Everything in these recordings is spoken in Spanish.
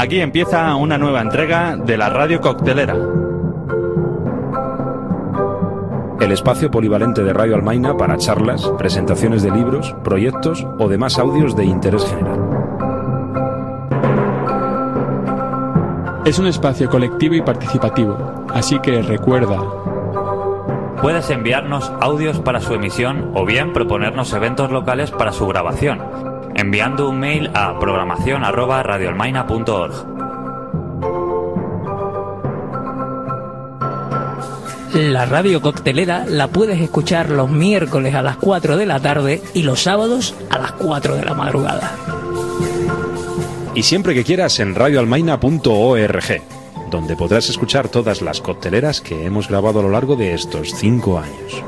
Aquí empieza una nueva entrega de la Radio Coctelera. El espacio polivalente de Radio Almaina para charlas, presentaciones de libros, proyectos o demás audios de interés general. Es un espacio colectivo y participativo, así que recuerda. Puedes enviarnos audios para su emisión o bien proponernos eventos locales para su grabación, enviando un mail a programacion@radioalmaina.org. La Radio Coctelera la puedes escuchar los miércoles a las 4 de la tarde y los sábados a las 4 de la madrugada. Y siempre que quieras en radioalmaina.org, donde podrás escuchar todas las cocteleras que hemos grabado a lo largo de estos 5 años.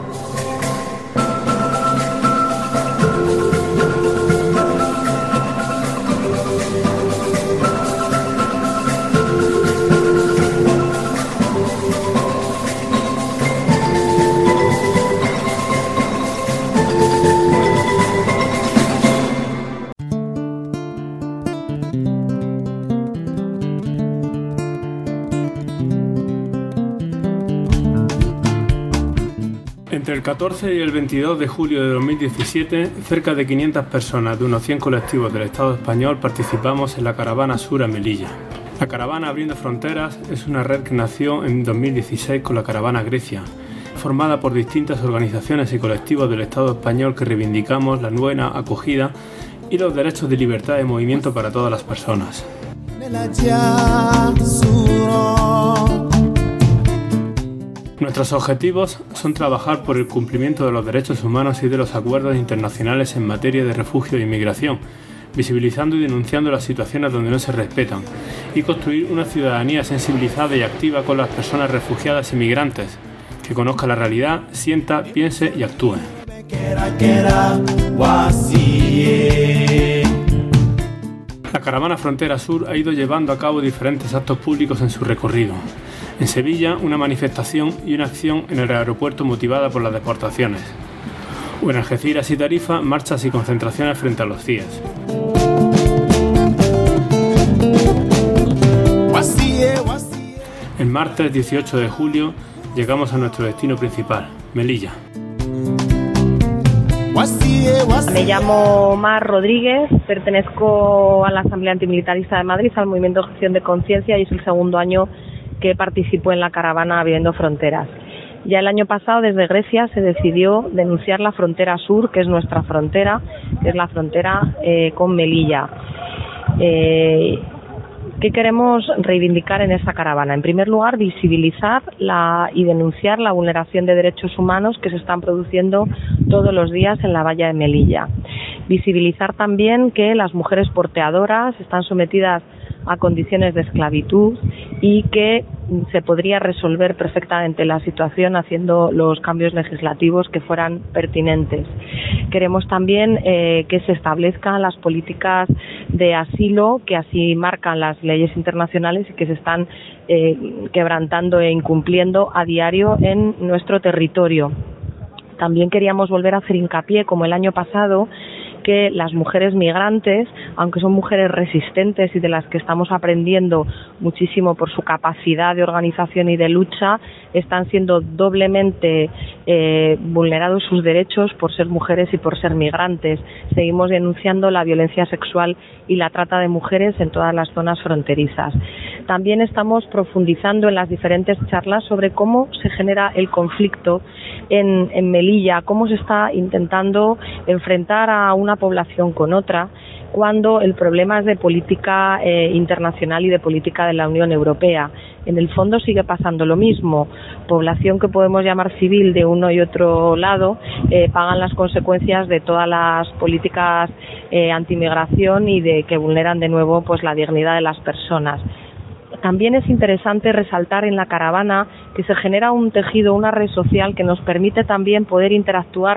Entre el 14 y el 22 de julio de 2017, cerca de 500 personas de unos 100 colectivos del Estado español participamos en la Caravana Sur a Melilla. La Caravana Abriendo Fronteras es una red que nació en 2016 con la Caravana Grecia, formada por distintas organizaciones y colectivos del Estado español que reivindicamos la buena acogida y los derechos de libertad de movimiento para todas las personas. Nuestros objetivos son trabajar por el cumplimiento de los derechos humanos y de los acuerdos internacionales en materia de refugio e inmigración, visibilizando y denunciando las situaciones donde no se respetan, y construir una ciudadanía sensibilizada y activa con las personas refugiadas y migrantes, que conozca la realidad, sienta, piense y actúe. La Caravana Frontera Sur ha ido llevando a cabo diferentes actos públicos en su recorrido. En Sevilla, una manifestación y una acción en el aeropuerto motivada por las deportaciones. O en Algeciras y Tarifa, marchas y concentraciones frente a los CIES. El martes 18 de julio llegamos a nuestro destino principal, Melilla. Me llamo Mar Rodríguez, pertenezco a la Asamblea Antimilitarista de Madrid, al Movimiento de Gestión de Conciencia, y es el segundo año que participo en la caravana Abriendo Fronteras. Ya el año pasado, desde Grecia, se decidió denunciar la frontera sur, que es nuestra frontera, que es la frontera con Melilla. ¿Qué queremos reivindicar en esta caravana? En primer lugar, visibilizar y denunciar la vulneración de derechos humanos que se están produciendo todos los días en la valla de Melilla. Visibilizar también que las mujeres porteadoras están sometidas a condiciones de esclavitud y que se podría resolver perfectamente la situación haciendo los cambios legislativos que fueran pertinentes. Queremos también que se establezcan las políticas de asilo que así marcan las leyes internacionales y que se están quebrantando e incumpliendo a diario en nuestro territorio. También queríamos volver a hacer hincapié, como el año pasado, que las mujeres migrantes, aunque son mujeres resistentes y de las que estamos aprendiendo muchísimo por su capacidad de organización y de lucha, están siendo doblemente vulnerados sus derechos por ser mujeres y por ser migrantes. Seguimos denunciando la violencia sexual y la trata de mujeres en todas las zonas fronterizas. También estamos profundizando en las diferentes charlas sobre cómo se genera el conflicto en Melilla, cómo se está intentando enfrentar a una población con otra, cuando el problema es de política internacional y de política de la Unión Europea. En el fondo sigue pasando lo mismo. Población que podemos llamar civil de uno y otro lado pagan las consecuencias de todas las políticas antimigración y de que vulneran de nuevo pues la dignidad de las personas. También es interesante resaltar en la caravana que se genera un tejido, una red social que nos permite también poder interactuar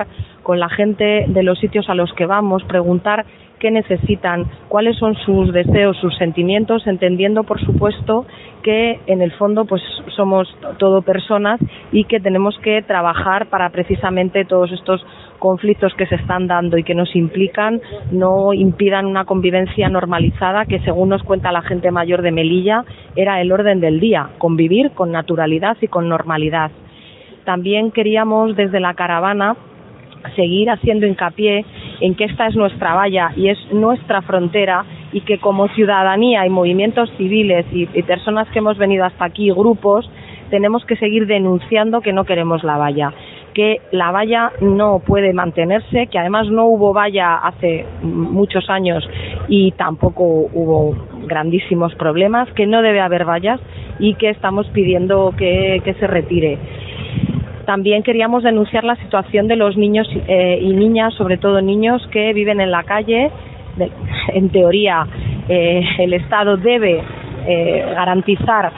con la gente de los sitios a los que vamos, preguntar qué necesitan, cuáles son sus deseos, sus sentimientos, entendiendo, por supuesto, que en el fondo pues somos todo personas y que tenemos que trabajar para precisamente todos estos conflictos que se están dando y que nos implican no impidan una convivencia normalizada que, según nos cuenta la gente mayor de Melilla, era el orden del día, convivir con naturalidad y con normalidad. También queríamos desde la caravana seguir haciendo hincapié en que esta es nuestra valla y es nuestra frontera, y que como ciudadanía y movimientos civiles y personas que hemos venido hasta aquí, grupos, tenemos que seguir denunciando que no queremos la valla, que la valla no puede mantenerse, que además no hubo valla hace muchos años y tampoco hubo grandísimos problemas, que no debe haber vallas y que estamos pidiendo que se retire. También queríamos denunciar la situación de los niños y niñas, sobre todo niños, que viven en la calle. En teoría, el Estado debe garantizar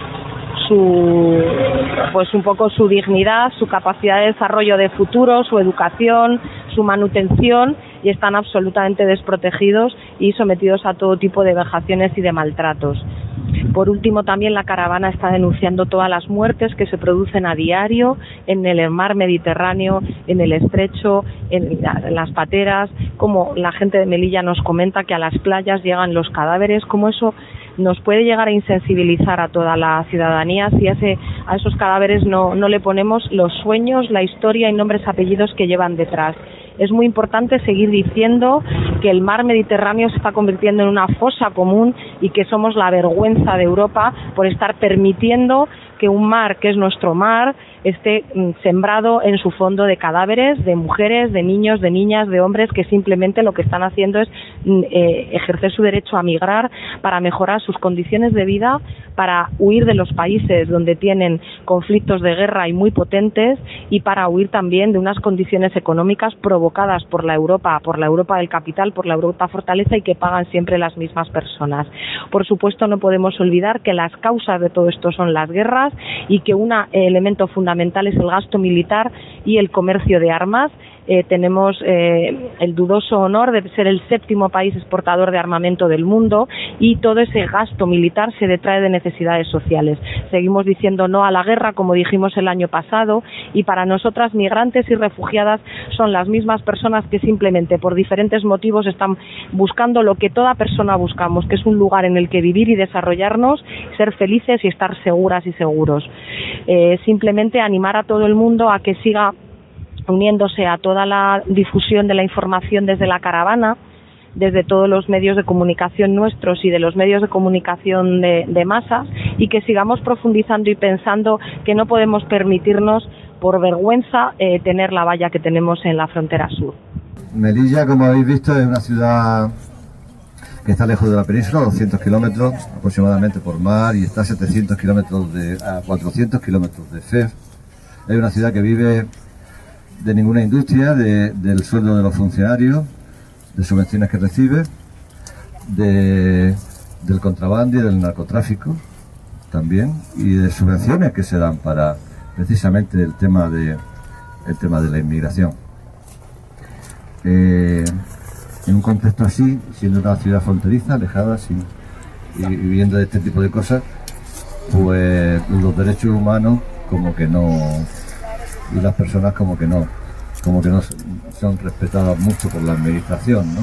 un poco su dignidad, su capacidad de desarrollo de futuro, su educación, su manutención, y están absolutamente desprotegidos y sometidos a todo tipo de vejaciones y de maltratos. Por último, también la caravana está denunciando todas las muertes que se producen a diario en el mar Mediterráneo, en el Estrecho, en las pateras, como la gente de Melilla nos comenta que a las playas llegan los cadáveres, como eso nos puede llegar a insensibilizar a toda la ciudadanía si a esos cadáveres no le ponemos los sueños, la historia y nombres y apellidos que llevan detrás. Es muy importante seguir diciendo que el mar Mediterráneo se está convirtiendo en una fosa común y que somos la vergüenza de Europa por estar permitiendo que un mar, que es nuestro mar, esté sembrado en su fondo de cadáveres, de mujeres, de niños, de niñas, de hombres, que simplemente lo que están haciendo es ejercer su derecho a migrar para mejorar sus condiciones de vida, para huir de los países donde tienen conflictos de guerra y muy potentes, y para huir también de unas condiciones económicas provocadas por la Europa del capital, por la Europa fortaleza, y que pagan siempre las mismas personas. Por supuesto, no podemos olvidar que las causas de todo esto son las guerras y que un elemento fundamental es el gasto militar y el comercio de armas. Tenemos el dudoso honor de ser el 7º país exportador de armamento del mundo, y todo ese gasto militar se detrae de necesidades sociales. Seguimos diciendo no a la guerra, como dijimos el año pasado, y para nosotras migrantes y refugiadas son las mismas personas que simplemente por diferentes motivos están buscando lo que toda persona buscamos, que es un lugar en el que vivir y desarrollarnos, ser felices y estar seguras y seguros. Simplemente animar a todo el mundo a que siga uniéndose a toda la difusión de la información desde la caravana, desde todos los medios de comunicación nuestros y de los medios de comunicación de masas, y que sigamos profundizando y pensando que no podemos permitirnos, por vergüenza, tener la valla que tenemos en la frontera sur. Melilla, como habéis visto, es una ciudad que está lejos de la península, 200 kilómetros aproximadamente por mar, y está a 700 kilómetros a 400 kilómetros de Fez. Es una ciudad que vive de ninguna industria, del sueldo de los funcionarios, de subvenciones que recibe, del contrabando y del narcotráfico también, y de subvenciones que se dan para precisamente el tema de la inmigración. En un contexto así, siendo una ciudad fronteriza, alejada, y viviendo de este tipo de cosas, pues los derechos humanos como que no, y las personas como que no son respetadas mucho por la administración, ¿no?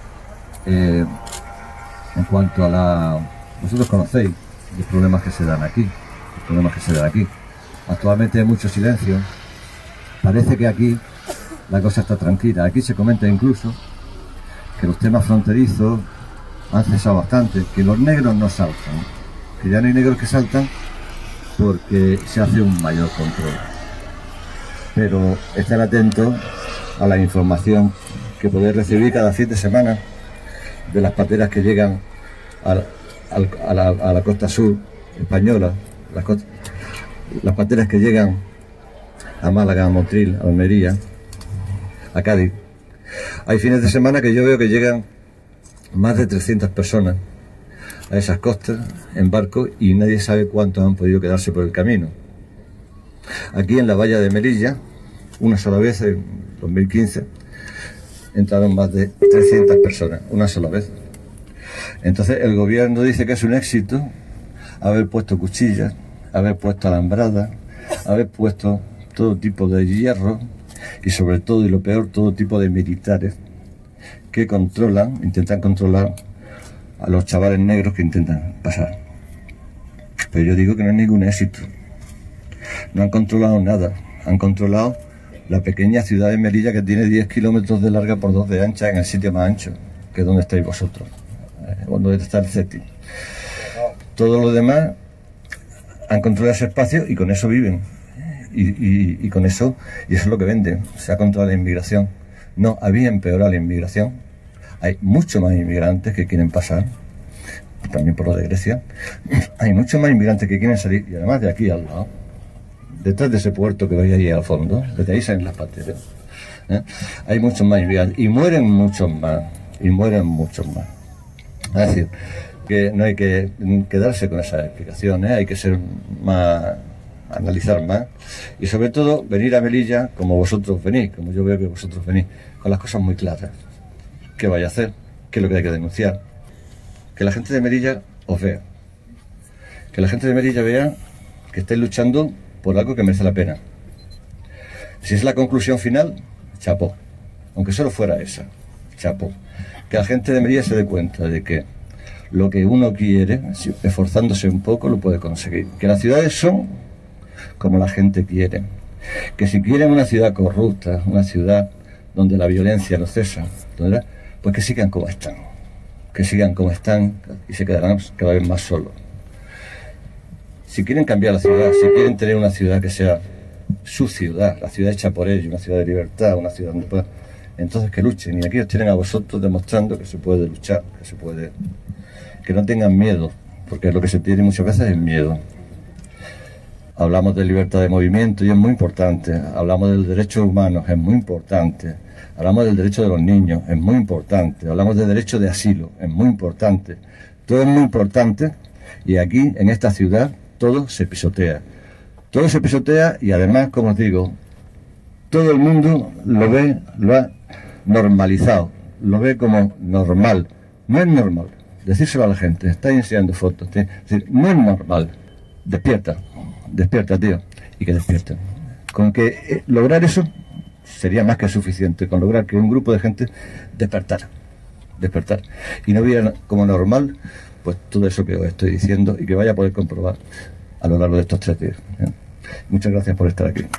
En cuanto a vosotros conocéis los problemas que se dan aquí, Actualmente hay mucho silencio. Parece que aquí la cosa está tranquila. Aquí se comenta incluso que los temas fronterizos han cesado bastante, que los negros no saltan, que ya no hay negros que saltan porque se hace un mayor control. Pero estar atentos a la información que podéis recibir cada fin de semana de las pateras que llegan a la costa sur española, las pateras que llegan a Málaga, a Motril, a Almería, a Cádiz. Hay fines de semana que yo veo que llegan más de 300 personas a esas costas en barco, y nadie sabe cuántos han podido quedarse por el camino. Aquí en la valla de Melilla, una sola vez en 2015, entraron más de 300 personas, una sola vez. Entonces el gobierno dice que es un éxito haber puesto cuchillas, haber puesto alambradas, haber puesto todo tipo de hierro y sobre todo, y lo peor, todo tipo de militares que intentan controlar a los chavales negros que intentan pasar. Pero yo digo que no es ningún éxito. No han controlado nada. Han controlado la pequeña ciudad de Melilla, que tiene 10 kilómetros de larga por 2 de ancha, en el sitio más ancho, que es donde estáis vosotros, donde está el CETI. Todo lo demás han controlado ese espacio y con eso viven. Y con eso, y eso es lo que venden. Se ha controlado la inmigración. No, había empeorado la inmigración. Hay mucho más inmigrantes que quieren pasar, también por lo de Grecia. Hay muchos más inmigrantes que quieren salir, y además de aquí al lado, detrás de ese puerto que veis ahí al fondo, desde ahí salen las pateras. Hay muchos más inmigrantes, y mueren muchos más, Es decir, que no hay que quedarse con esas explicaciones, hay que ser más, analizar más, y sobre todo venir a Melilla como vosotros venís, como yo veo que vosotros venís, con las cosas muy claras. ¿Qué vais a hacer? ¿Qué es lo que hay que denunciar? Que la gente de Melilla os vea. Que la gente de Melilla vea que estáis luchando por algo que merece la pena. Si es la conclusión final, chapó. Aunque solo fuera esa, chapó. Que la gente de Melilla se dé cuenta de que lo que uno quiere, esforzándose un poco, lo puede conseguir. Que las ciudades son como la gente quiere. Que si quieren una ciudad corrupta, una ciudad donde la violencia no cesa, pues que sigan como están. Que sigan como están y se quedarán cada vez más solos. Si quieren cambiar la ciudad, si quieren tener una ciudad que sea su ciudad, la ciudad hecha por ellos, una ciudad de libertad, una ciudad donde puedan, entonces que luchen. Y aquí os tienen a vosotros demostrando que se puede luchar, que no tengan miedo, porque lo que se tiene muchas veces es miedo. Hablamos de libertad de movimiento y es muy importante. Hablamos del derecho humano, es muy importante. Hablamos del derecho de los niños, es muy importante. Hablamos del derecho de asilo, es muy importante. Todo es muy importante y aquí, en esta ciudad, todo se pisotea. Todo se pisotea y además, como os digo, todo el mundo lo ve, lo ha normalizado, lo ve como normal. No es normal. Decírselo a la gente, estáis enseñando fotos. No es normal. Despierta, tío. Y que despierten. Con que lograr eso sería más que suficiente, con lograr que un grupo de gente despertar y no viera como normal pues todo eso que os estoy diciendo y que vaya a poder comprobar a lo largo de estos 3 días. Muchas gracias por estar aquí.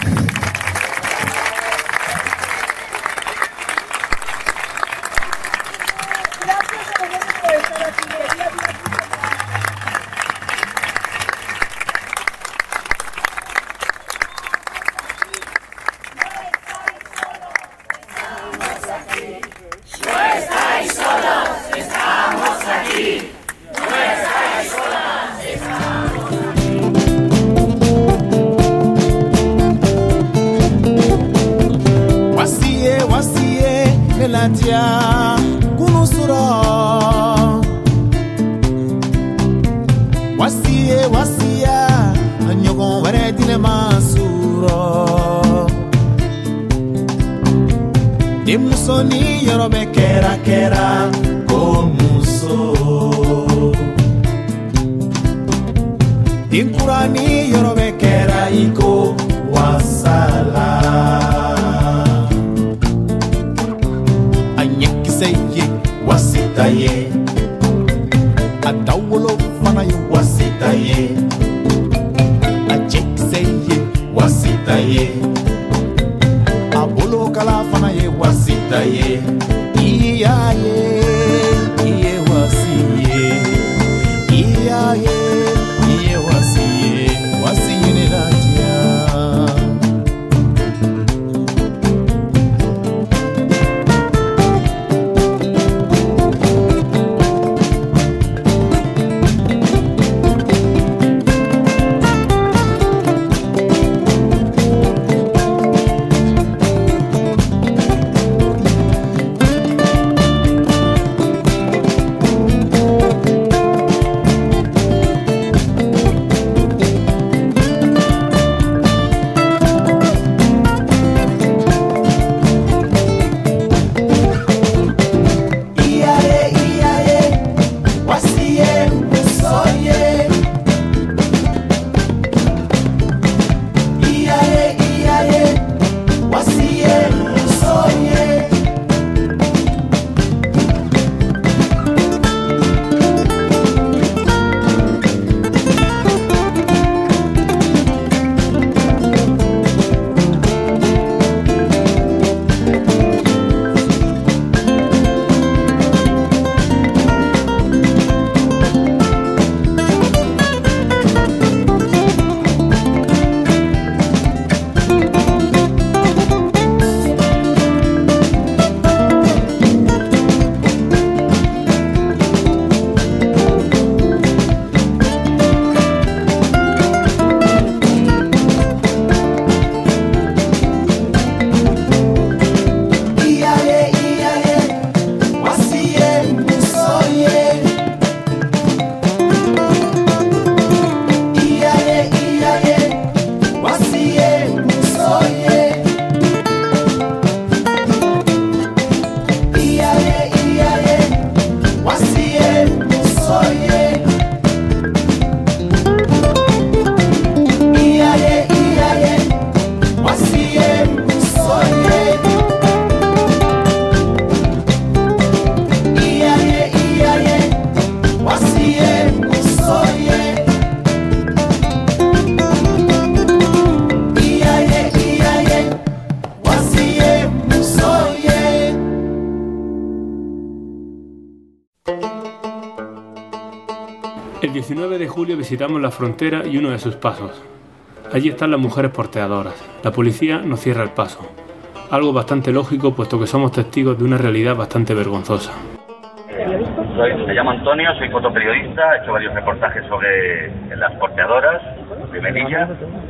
El 19 de julio visitamos la frontera y uno de sus pasos. Allí están las mujeres porteadoras. La policía nos cierra el paso. Algo bastante lógico, puesto que somos testigos de una realidad bastante vergonzosa. Me llamo Antonio, soy fotoperiodista, he hecho varios reportajes sobre las porteadoras de Melilla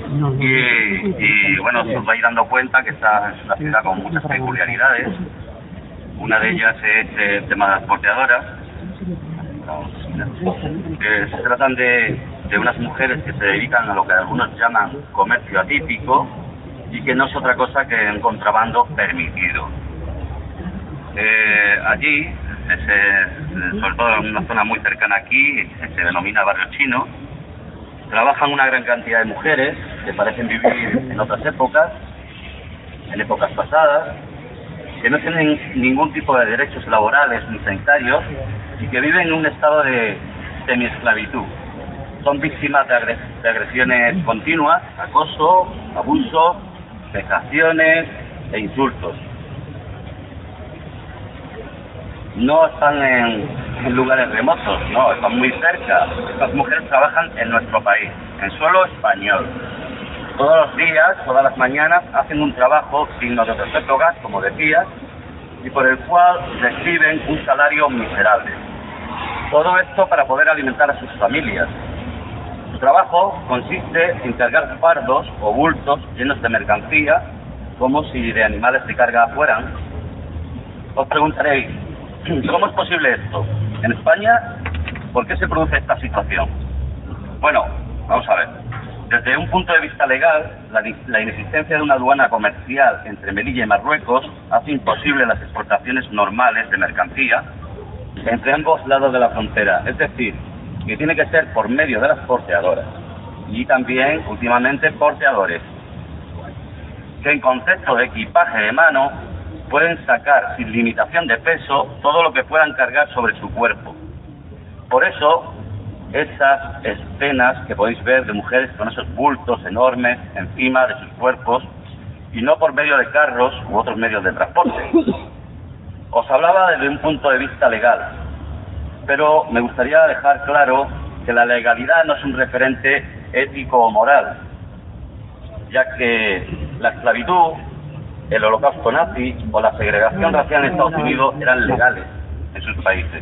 y bueno, os vais dando cuenta que esta es una ciudad con muchas peculiaridades. Una de ellas es el tema de las porteadoras. Se tratan de unas mujeres que se dedican a lo que algunos llaman comercio atípico y que no es otra cosa que un contrabando permitido. Allí, sobre todo en una zona muy cercana aquí, que se denomina Barrio Chino, trabajan una gran cantidad de mujeres que parecen vivir en otras épocas, en épocas pasadas, que no tienen ningún tipo de derechos laborales ni sanitarios y que viven en un estado de semiesclavitud. Son víctimas de agresiones continuas, acoso, abuso, vejaciones e insultos. No están en lugares remotos, no, están muy cerca. Estas mujeres trabajan en nuestro país, en suelo español. Todos los días, todas las mañanas, hacen un trabajo digno de otras épocas, como decías, y por el cual reciben un salario miserable. Todo esto para poder alimentar a sus familias. Su trabajo consiste en cargar fardos o bultos llenos de mercancía, como si de animales de carga fueran. Os preguntaréis, ¿cómo es posible esto? En España, ¿por qué se produce esta situación? Bueno, vamos a ver. Desde un punto de vista legal, la inexistencia de una aduana comercial entre Melilla y Marruecos hace imposible las exportaciones normales de mercancía entre ambos lados de la frontera. Es decir, que tiene que ser por medio de las porteadoras y también, últimamente, porteadores, que en concepto de equipaje de mano pueden sacar sin limitación de peso todo lo que puedan cargar sobre su cuerpo. Por eso, esas escenas que podéis ver de mujeres con esos bultos enormes encima de sus cuerpos y no por medio de carros u otros medios de transporte. Os hablaba desde un punto de vista legal, pero me gustaría dejar claro que la legalidad no es un referente ético o moral, ya que la esclavitud, el holocausto nazi o la segregación racial en Estados Unidos eran legales en sus países.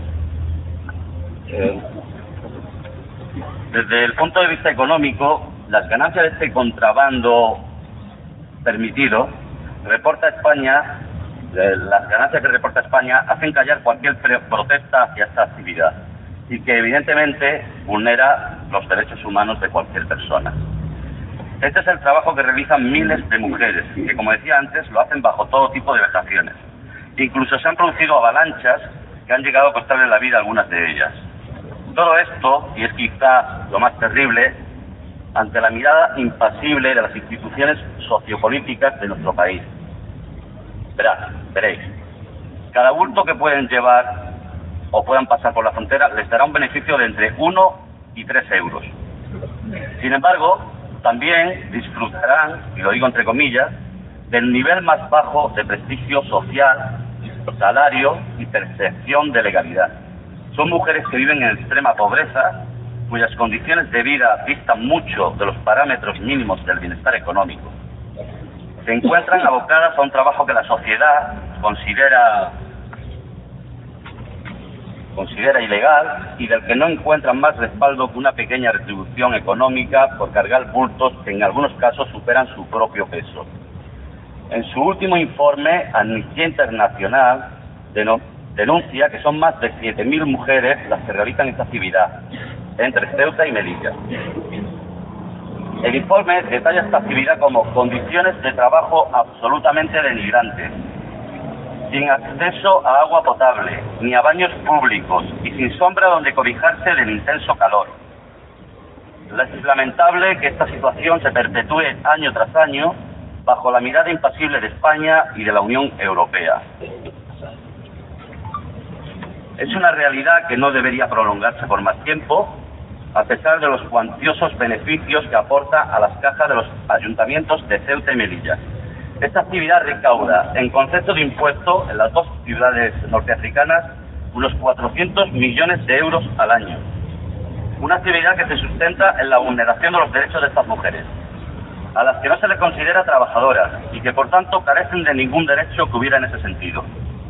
Desde el punto de vista económico, las ganancias de este contrabando permitido, reporta España, las ganancias que reporta España hacen callar cualquier protesta hacia esta actividad y que evidentemente vulnera los derechos humanos de cualquier persona. Este es el trabajo que realizan miles de mujeres, que como decía antes, lo hacen bajo todo tipo de vejaciones. Incluso se han producido avalanchas que han llegado a costarle la vida a algunas de ellas. Todo esto, y es quizá lo más terrible, ante la mirada impasible de las instituciones sociopolíticas de nuestro país. Veréis, cada bulto que pueden llevar o puedan pasar por la frontera les dará un beneficio de entre 1 y 3 euros. Sin embargo, también disfrutarán, y lo digo entre comillas, del nivel más bajo de prestigio social, salario y percepción de legalidad. Son mujeres que viven en extrema pobreza, cuyas condiciones de vida distan mucho de los parámetros mínimos del bienestar económico. Se encuentran abocadas a un trabajo que la sociedad considera ilegal y del que no encuentran más respaldo que una pequeña retribución económica por cargar bultos que en algunos casos superan su propio peso. En su último informe, Amnistía Internacional denuncia que son más de 7.000 mujeres las que realizan esta actividad, entre Ceuta y Melilla. El informe detalla esta actividad como condiciones de trabajo absolutamente denigrantes, sin acceso a agua potable, ni a baños públicos, y sin sombra donde cobijarse del intenso calor. Es lamentable que esta situación se perpetúe año tras año bajo la mirada impasible de España y de la Unión Europea. Es una realidad que no debería prolongarse por más tiempo, a pesar de los cuantiosos beneficios que aporta a las cajas de los ayuntamientos de Ceuta y Melilla. Esta actividad recauda, en concepto de impuesto, en las dos ciudades norteafricanas, unos 400 millones de euros al año. Una actividad que se sustenta en la vulneración de los derechos de estas mujeres, a las que no se les considera trabajadoras y que por tanto carecen de ningún derecho que hubiera en ese sentido.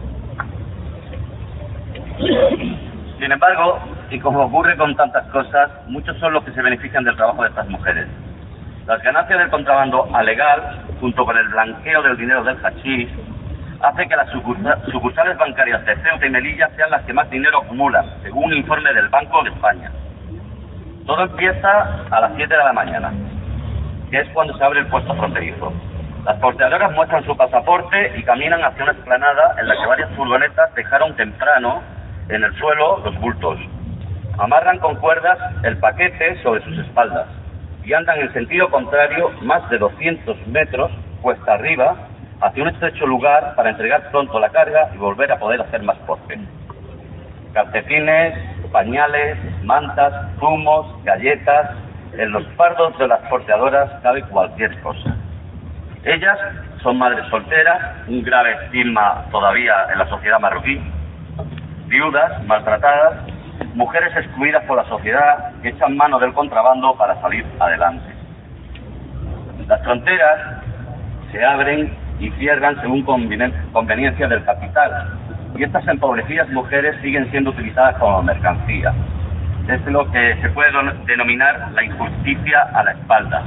Sin embargo, y como ocurre con tantas cosas, muchos son los que se benefician del trabajo de estas mujeres. Las ganancias del contrabando alegal, junto con el blanqueo del dinero del hachís, hace que las sucursales bancarias de Ceuta y Melilla sean las que más dinero acumulan, según un informe del Banco de España. Todo empieza a las 7 de la mañana, que es cuando se abre el puesto fronterizo. Las porteadoras muestran su pasaporte y caminan hacia una explanada en la que varias furgonetas dejaron temprano en el suelo los bultos. Amarran con cuerdas el paquete sobre sus espaldas y andan en sentido contrario más de 200 metros cuesta arriba hacia un estrecho lugar para entregar pronto la carga y volver a poder hacer más porte. Calcetines, pañales, mantas, zumos, galletas. En los fardos de las porteadoras cabe cualquier cosa. Ellas son madres solteras, un grave estigma todavía en la sociedad marroquí, viudas, maltratadas, mujeres excluidas por la sociedad que echan mano del contrabando para salir adelante. Las fronteras se abren y cierran según conveniencia del capital, y estas empobrecidas mujeres siguen siendo utilizadas como mercancía. Es lo que se puede denominar la injusticia a la espalda.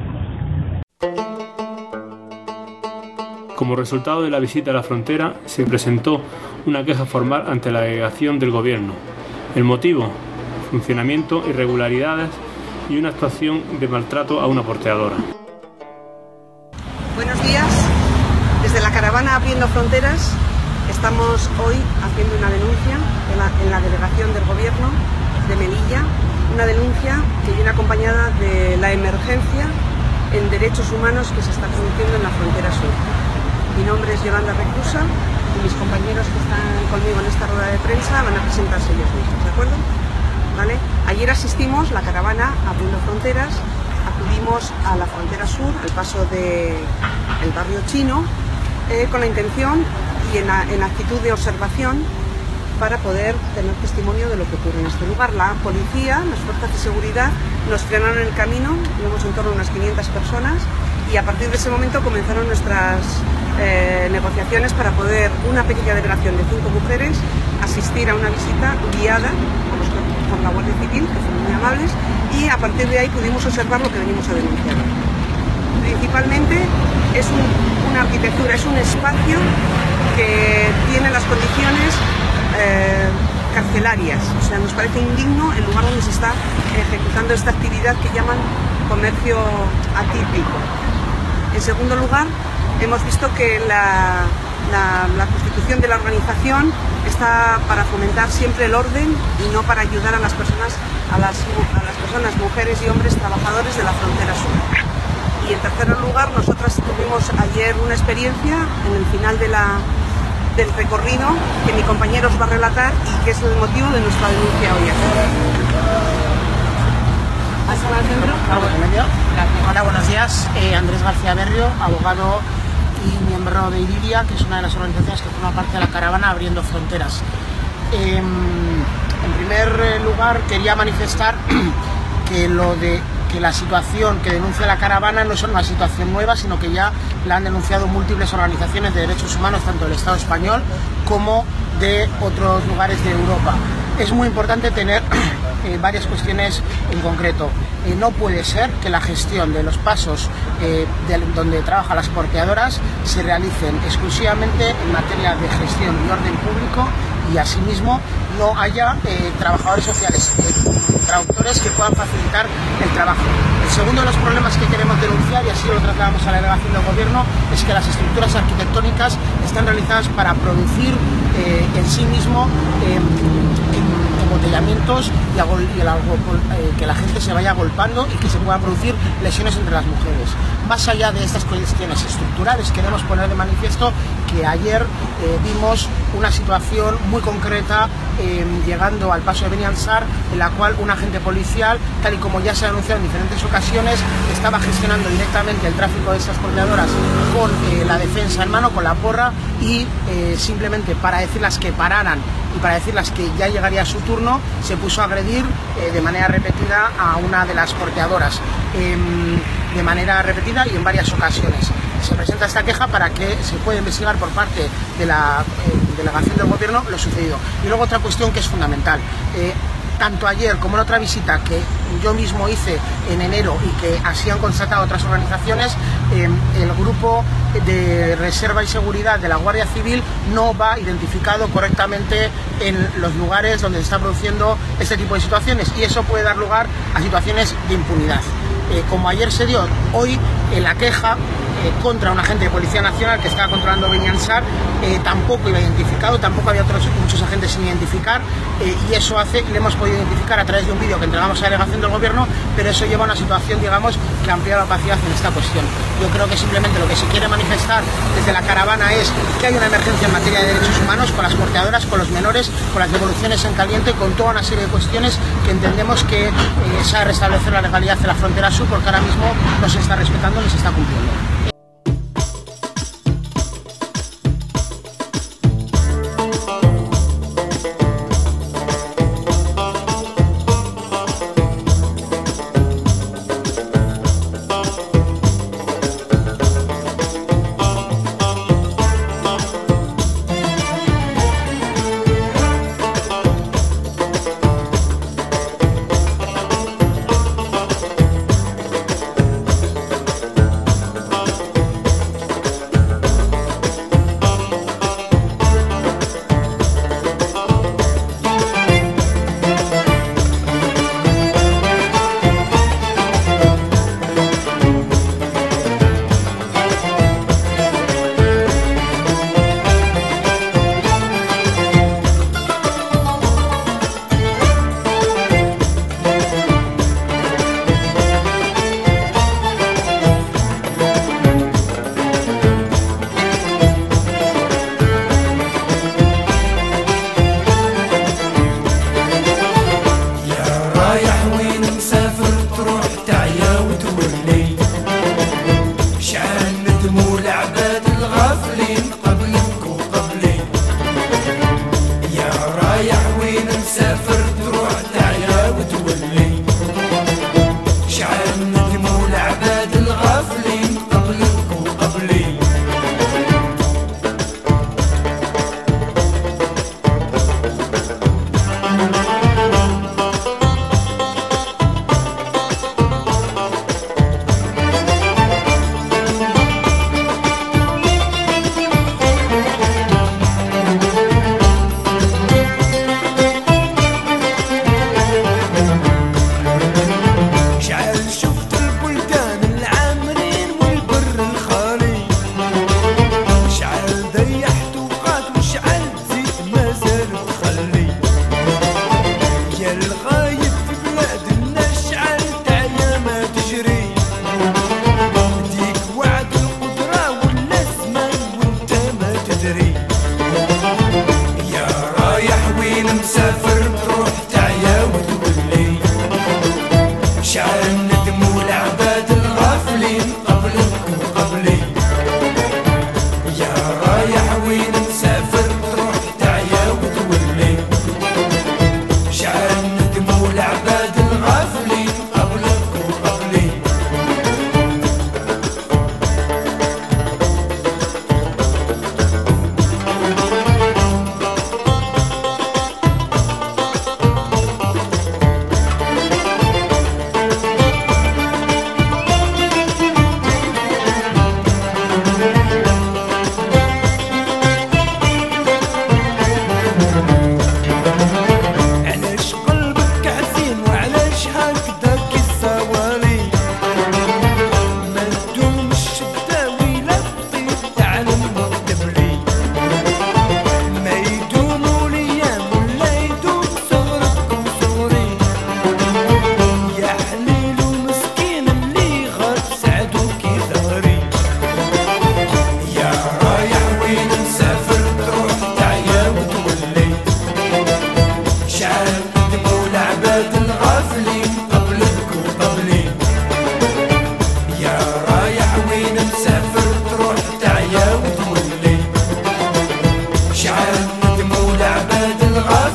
Como resultado de la visita a la frontera, se presentó una queja formal ante la delegación del Gobierno. El motivo: funcionamiento, irregularidades y una actuación de maltrato a una porteadora. Buenos días. Desde la caravana Abriendo Fronteras estamos hoy haciendo una denuncia en la delegación del Gobierno de Melilla, una denuncia que viene acompañada de la emergencia en derechos humanos que se está produciendo en la frontera sur. Mi nombre es Yolanda Reclusa y mis compañeros que están conmigo en esta rueda de prensa van a presentarse ellos mismos, ¿de acuerdo? ¿Vale? Ayer asistimos, la caravana Abriendo Fronteras, acudimos a la frontera sur, al paso del barrio chino, con la intención y en actitud de observación para poder tener testimonio de lo que ocurre en este lugar. La policía, las fuerzas de seguridad, nos frenaron el camino, íbamos en torno a unas 500 personas, y a partir de ese momento comenzaron nuestras negociaciones para poder, una pequeña delegación de 5 mujeres, asistir a una visita guiada por la Guardia Civil, que fueron muy amables, y a partir de ahí pudimos observar lo que venimos a denunciar. Principalmente es una arquitectura, es un espacio que tiene las condiciones carcelarias. O sea, nos parece indigno el lugar donde se está ejecutando esta actividad que llaman comercio atípico. En segundo lugar, hemos visto que la constitución de la organización está para fomentar siempre el orden y no para ayudar a las personas, mujeres y hombres trabajadores de la frontera sur. Y en tercer lugar, nosotras tuvimos ayer una experiencia en el final del recorrido que mi compañero os va a relatar y que es el motivo de nuestra denuncia hoy aquí. Hola, buenos días. Andrés García Berrio, abogado y miembro de Iridia, que es una de las organizaciones que forma parte de la caravana Abriendo Fronteras. En primer lugar, quería manifestar que la situación que denuncia la caravana no es una situación nueva, sino que ya la han denunciado múltiples organizaciones de derechos humanos, tanto del Estado español como de otros lugares de Europa. Es muy importante tener varias cuestiones en concreto. No puede ser que la gestión de los pasos donde trabajan las porteadoras se realicen exclusivamente en materia de gestión y orden público, y asimismo no haya trabajadores sociales, traductores que puedan facilitar el trabajo. El segundo de los problemas que queremos denunciar, y así lo trasladamos a la delegación del Gobierno, es que las estructuras arquitectónicas están realizadas para producir en sí mismo embotellamientos y que la gente se vaya agolpando y que se puedan producir lesiones entre las mujeres. Más allá de estas cuestiones estructurales, queremos poner de manifiesto que ayer vimos una situación muy concreta llegando al paso de Beniansar, en la cual un agente policial, tal y como ya se ha anunciado en diferentes ocasiones, estaba gestionando directamente el tráfico de estas porteadoras con la defensa en mano, con la porra, y simplemente para decirlas que pararan y para decirlas que ya llegaría su turno, se puso a agredir de manera repetida a una de las porteadoras, de manera repetida y en varias ocasiones. Se presenta esta queja para que se pueda investigar por parte de la delegación del gobierno lo sucedido. Y luego otra cuestión que es fundamental. Tanto ayer como en otra visita que yo mismo hice en enero y que así han constatado otras organizaciones, el grupo de reserva y seguridad de la Guardia Civil no va identificado correctamente en los lugares donde se está produciendo este tipo de situaciones, y eso puede dar lugar a situaciones de impunidad. Como ayer se dio, hoy la queja contra un agente de Policía Nacional que estaba controlando Beniansar tampoco iba identificado, tampoco había muchos agentes sin identificar, y eso hace que le hemos podido identificar a través de un vídeo que entregamos a la delegación del gobierno, pero eso lleva a una situación, digamos, que amplía la opacidad en esta cuestión. Yo creo que simplemente lo que se quiere manifestar desde la caravana es que hay una emergencia en materia de derechos humanos con las porteadoras, con los menores, con las devoluciones en caliente, con toda una serie de cuestiones que entendemos que se ha de restablecer la legalidad en la frontera sur, porque ahora mismo no se está respetando ni se está cumpliendo.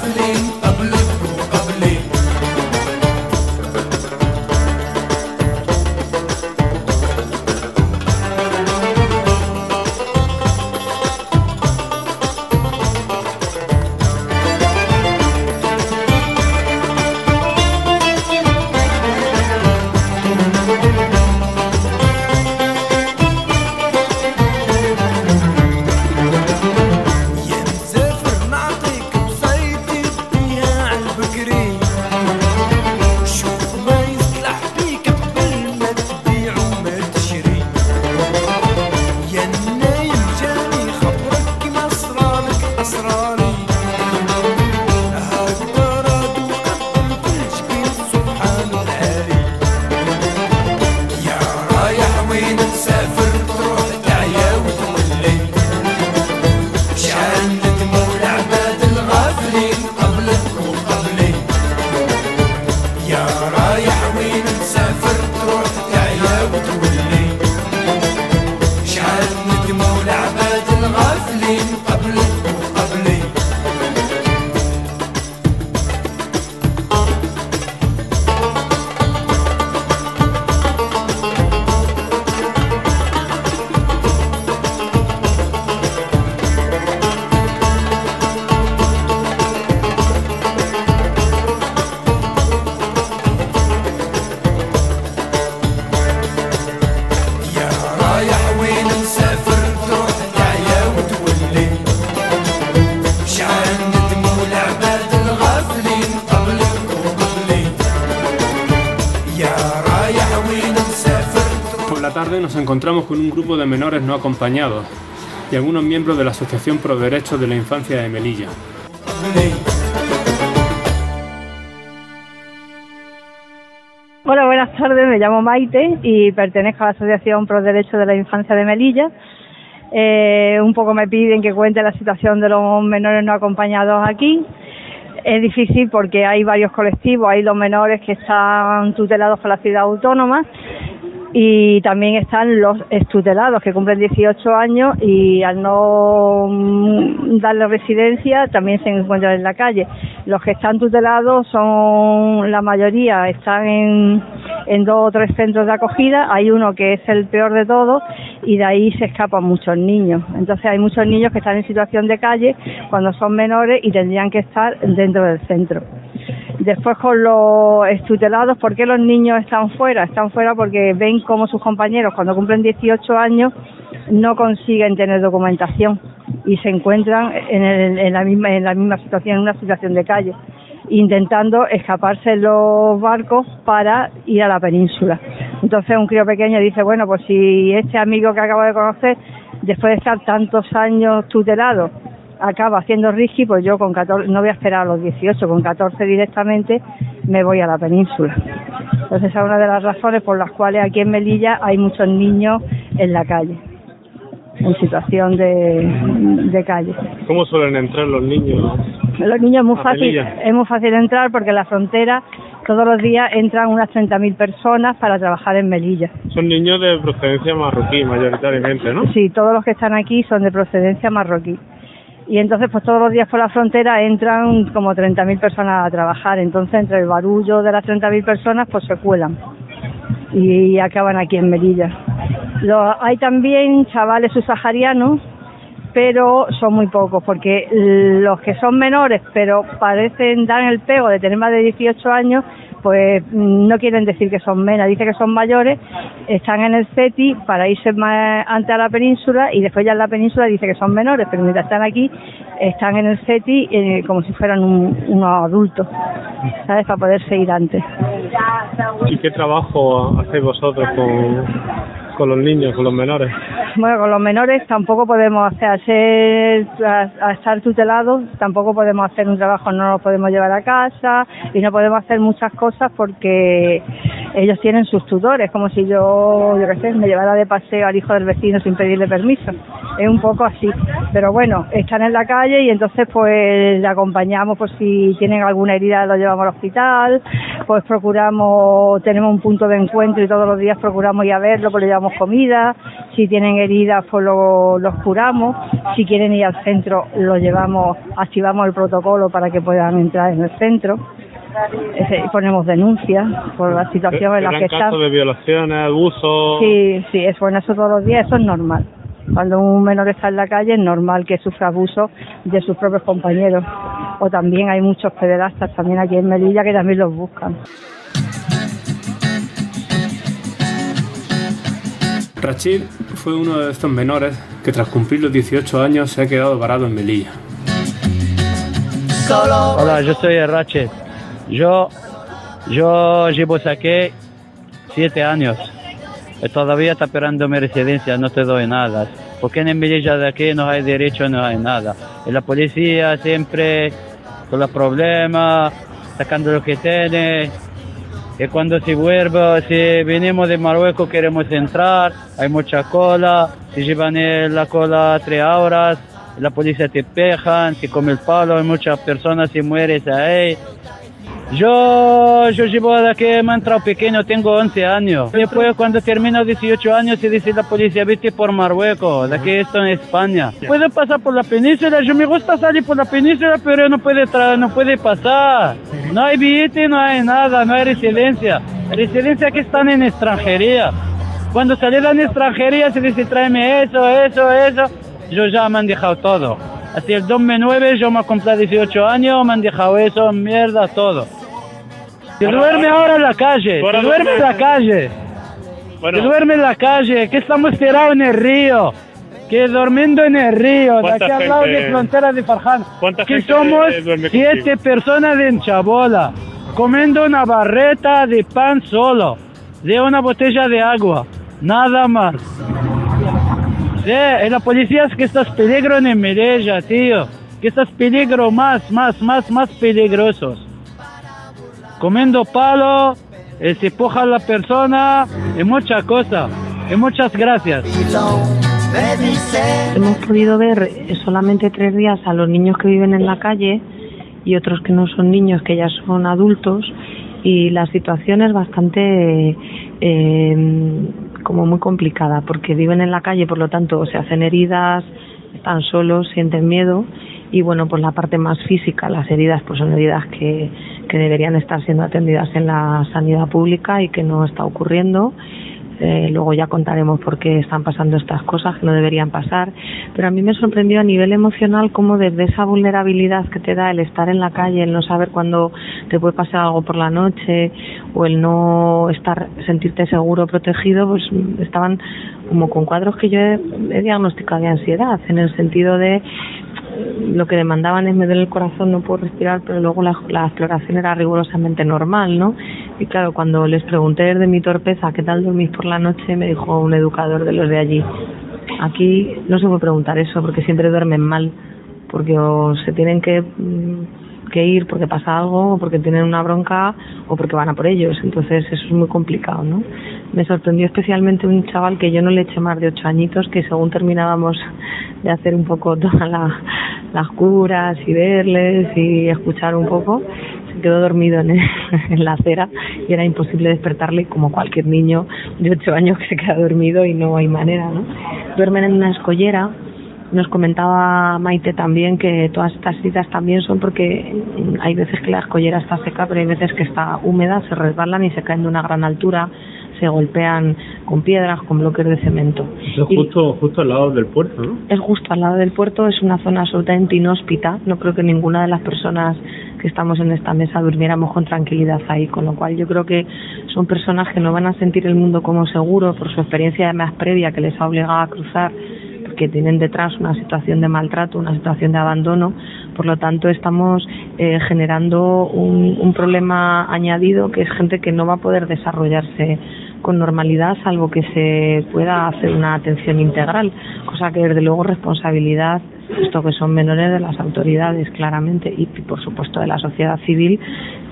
Nos encontramos con un grupo de menores no acompañados y algunos miembros de la Asociación Pro Derechos de la Infancia de Melilla. Hola, buenas tardes, me llamo Maite y pertenezco a la Asociación Pro Derechos de la Infancia de Melilla. Un poco me piden que cuente la situación de los menores no acompañados aquí. Es difícil porque hay varios colectivos, hay los menores que están tutelados por la ciudad autónoma y también están los extutelados que cumplen 18 años y al no darle residencia también se encuentran en la calle. Los que están tutelados son, la mayoría están en 2 o 3 centros de acogida, hay uno que es el peor de todos y de ahí se escapan muchos niños. Entonces hay muchos niños que están en situación de calle cuando son menores y tendrían que estar dentro del centro. Después con los extutelados, ¿por qué los niños están fuera? Están fuera porque ven como sus compañeros cuando cumplen 18 años no consiguen tener documentación y se encuentran en la misma situación, en una situación de calle, intentando escaparse en los barcos para ir a la península. Entonces un crío pequeño dice, bueno, pues si este amigo que acabo de conocer, después de estar tantos años tutelado, acaba haciendo risky, pues yo con 14, no voy a esperar a los 18, con 14 directamente me voy a la península. Entonces esa es una de las razones por las cuales aquí en Melilla hay muchos niños en la calle, en situación de calle. ¿Cómo suelen entrar los niños? Los niños es muy fácil entrar porque en la frontera todos los días entran unas 30.000 personas para trabajar en Melilla. Son niños de procedencia marroquí mayoritariamente, ¿no? Sí, todos los que están aquí son de procedencia marroquí. Y entonces pues todos los días por la frontera entran como 30.000 personas a trabajar, entonces entre el barullo de las 30.000 personas pues se cuelan y acaban aquí en Melilla. Hay también chavales subsaharianos, pero son muy pocos, porque los que son menores pero parecen dar el pego de tener más de 18 años, pues no quieren decir que son menas, dicen que son mayores, están en el CETI para irse más antes a la península y después ya en la península dice que son menores, pero mientras están aquí están en el CETI como si fueran unos adultos, ¿sabes? Para poderse ir antes. ¿Y qué trabajo hacéis vosotros con los niños, con los menores? Bueno, con los menores tampoco podemos hacer, a estar tutelados, tampoco podemos hacer un trabajo, no los podemos llevar a casa y no podemos hacer muchas cosas porque ellos tienen sus tutores, como si yo qué sé, me llevara de paseo al hijo del vecino sin pedirle permiso. Es un poco así, pero bueno, están en la calle y entonces pues le acompañamos por si tienen alguna herida, lo llevamos al hospital, pues tenemos un punto de encuentro y todos los días procuramos ir a verlo, pues le llevamos comida, si tienen heridas pues los curamos, si quieren ir al centro lo llevamos, activamos el protocolo para que puedan entrar en el centro. Ponemos denuncias por la situación en la que están. casos de violaciones, abusos. Sí, es bueno, eso todos los días, eso es normal. Cuando un menor está en la calle es normal que sufra abuso de sus propios compañeros. O también hay muchos pederastas también aquí en Melilla que también los buscan. Rachid fue uno de estos menores que tras cumplir los 18 años se ha quedado varado en Melilla. Hola, yo soy Rachid. Yo llevo aquí 7 años. Y todavía está esperando mi residencia, no te doy nada. Porque en Melilla de aquí no hay derecho, no hay nada. Y la policía siempre con los problemas, sacando lo que tiene. Y cuando si venimos de Marruecos queremos entrar, hay mucha cola, se llevan la cola 3 horas, la policía te pejan, te come el palo, hay muchas personas se mueren ahí. Yo llevo de que me he entrado pequeño, tengo 11 años. Después cuando termino 18 años se dice la policía, vete por Marruecos, de que esto en España. Puedo pasar por la península, yo me gusta salir por la península, pero no puede pasar. No hay billete, no hay nada, no hay residencia. Residencia que están en extranjería. Cuando salí en extranjería se dice, tráeme eso. Yo ya me han dejado todo. Hasta el 2009 yo me compré 18 años, me han dejado eso, mierda, todo. Que duerme ahora en la calle, que duerme en la calle. Que duerme en la calle, que estamos tirados en el río. Que durmiendo en el río, de aquí al lado de frontera de Farján. Que somos 7 personas en Chabola, comiendo una barreta de pan solo, de una botella de agua, nada más. Sí, y la policía es que estás peligro en Melilla, tío. Que estás peligro más peligrosos. Comiendo palo, se puja a la persona, y muchas cosas. Y muchas gracias. Hemos podido ver solamente 3 días a los niños que viven en la calle y otros que no son niños, que ya son adultos, y la situación es bastante como muy complicada, porque viven en la calle, por lo tanto se hacen heridas, están solos, sienten miedo, y bueno, pues la parte más física, las heridas pues son heridas que deberían estar siendo atendidas en la sanidad pública y que no está ocurriendo. Luego ya contaremos por qué están pasando estas cosas que no deberían pasar, pero a mí me sorprendió a nivel emocional cómo desde esa vulnerabilidad que te da el estar en la calle, el no saber cuándo te puede pasar algo por la noche o el no sentirte seguro, protegido, pues estaban como con cuadros que yo he diagnosticado de ansiedad, en el sentido de lo que demandaban es me duele el corazón, no puedo respirar, pero luego la exploración era rigurosamente normal, ¿no? Y claro, cuando les pregunté desde mi torpeza qué tal dormís por la noche, me dijo un educador de los de allí, aquí no se puede preguntar eso porque siempre duermen mal, porque o se tienen que ir porque pasa algo, o porque tienen una bronca, o porque van a por ellos, entonces eso es muy complicado, ¿no? Me sorprendió especialmente un chaval que yo no le eché más de 8 añitos, que según terminábamos de hacer un poco todas las curas y verles y escuchar un poco, se quedó dormido en la acera y era imposible despertarle, como cualquier niño de 8 años que se queda dormido y no hay manera, ¿no? Duermen en una escollera. Nos comentaba Maite también que todas estas heridas también son porque hay veces que la escollera está seca, pero hay veces que está húmeda, se resbalan y se caen de una gran altura, se golpean con piedras, con bloques de cemento. Es justo al lado del puerto, ¿no? Es justo al lado del puerto, es una zona absolutamente inhóspita. No creo que ninguna de las personas que estamos en esta mesa durmiéramos con tranquilidad ahí, con lo cual yo creo que son personas que no van a sentir el mundo como seguro por su experiencia más previa que les ha obligado a cruzar, que tienen detrás una situación de maltrato, una situación de abandono. Por lo tanto estamos generando un problema añadido, que es gente que no va a poder desarrollarse con normalidad, salvo que se pueda hacer una atención integral, cosa que desde luego responsabilidad, puesto que son menores, de las autoridades claramente, y por supuesto de la sociedad civil,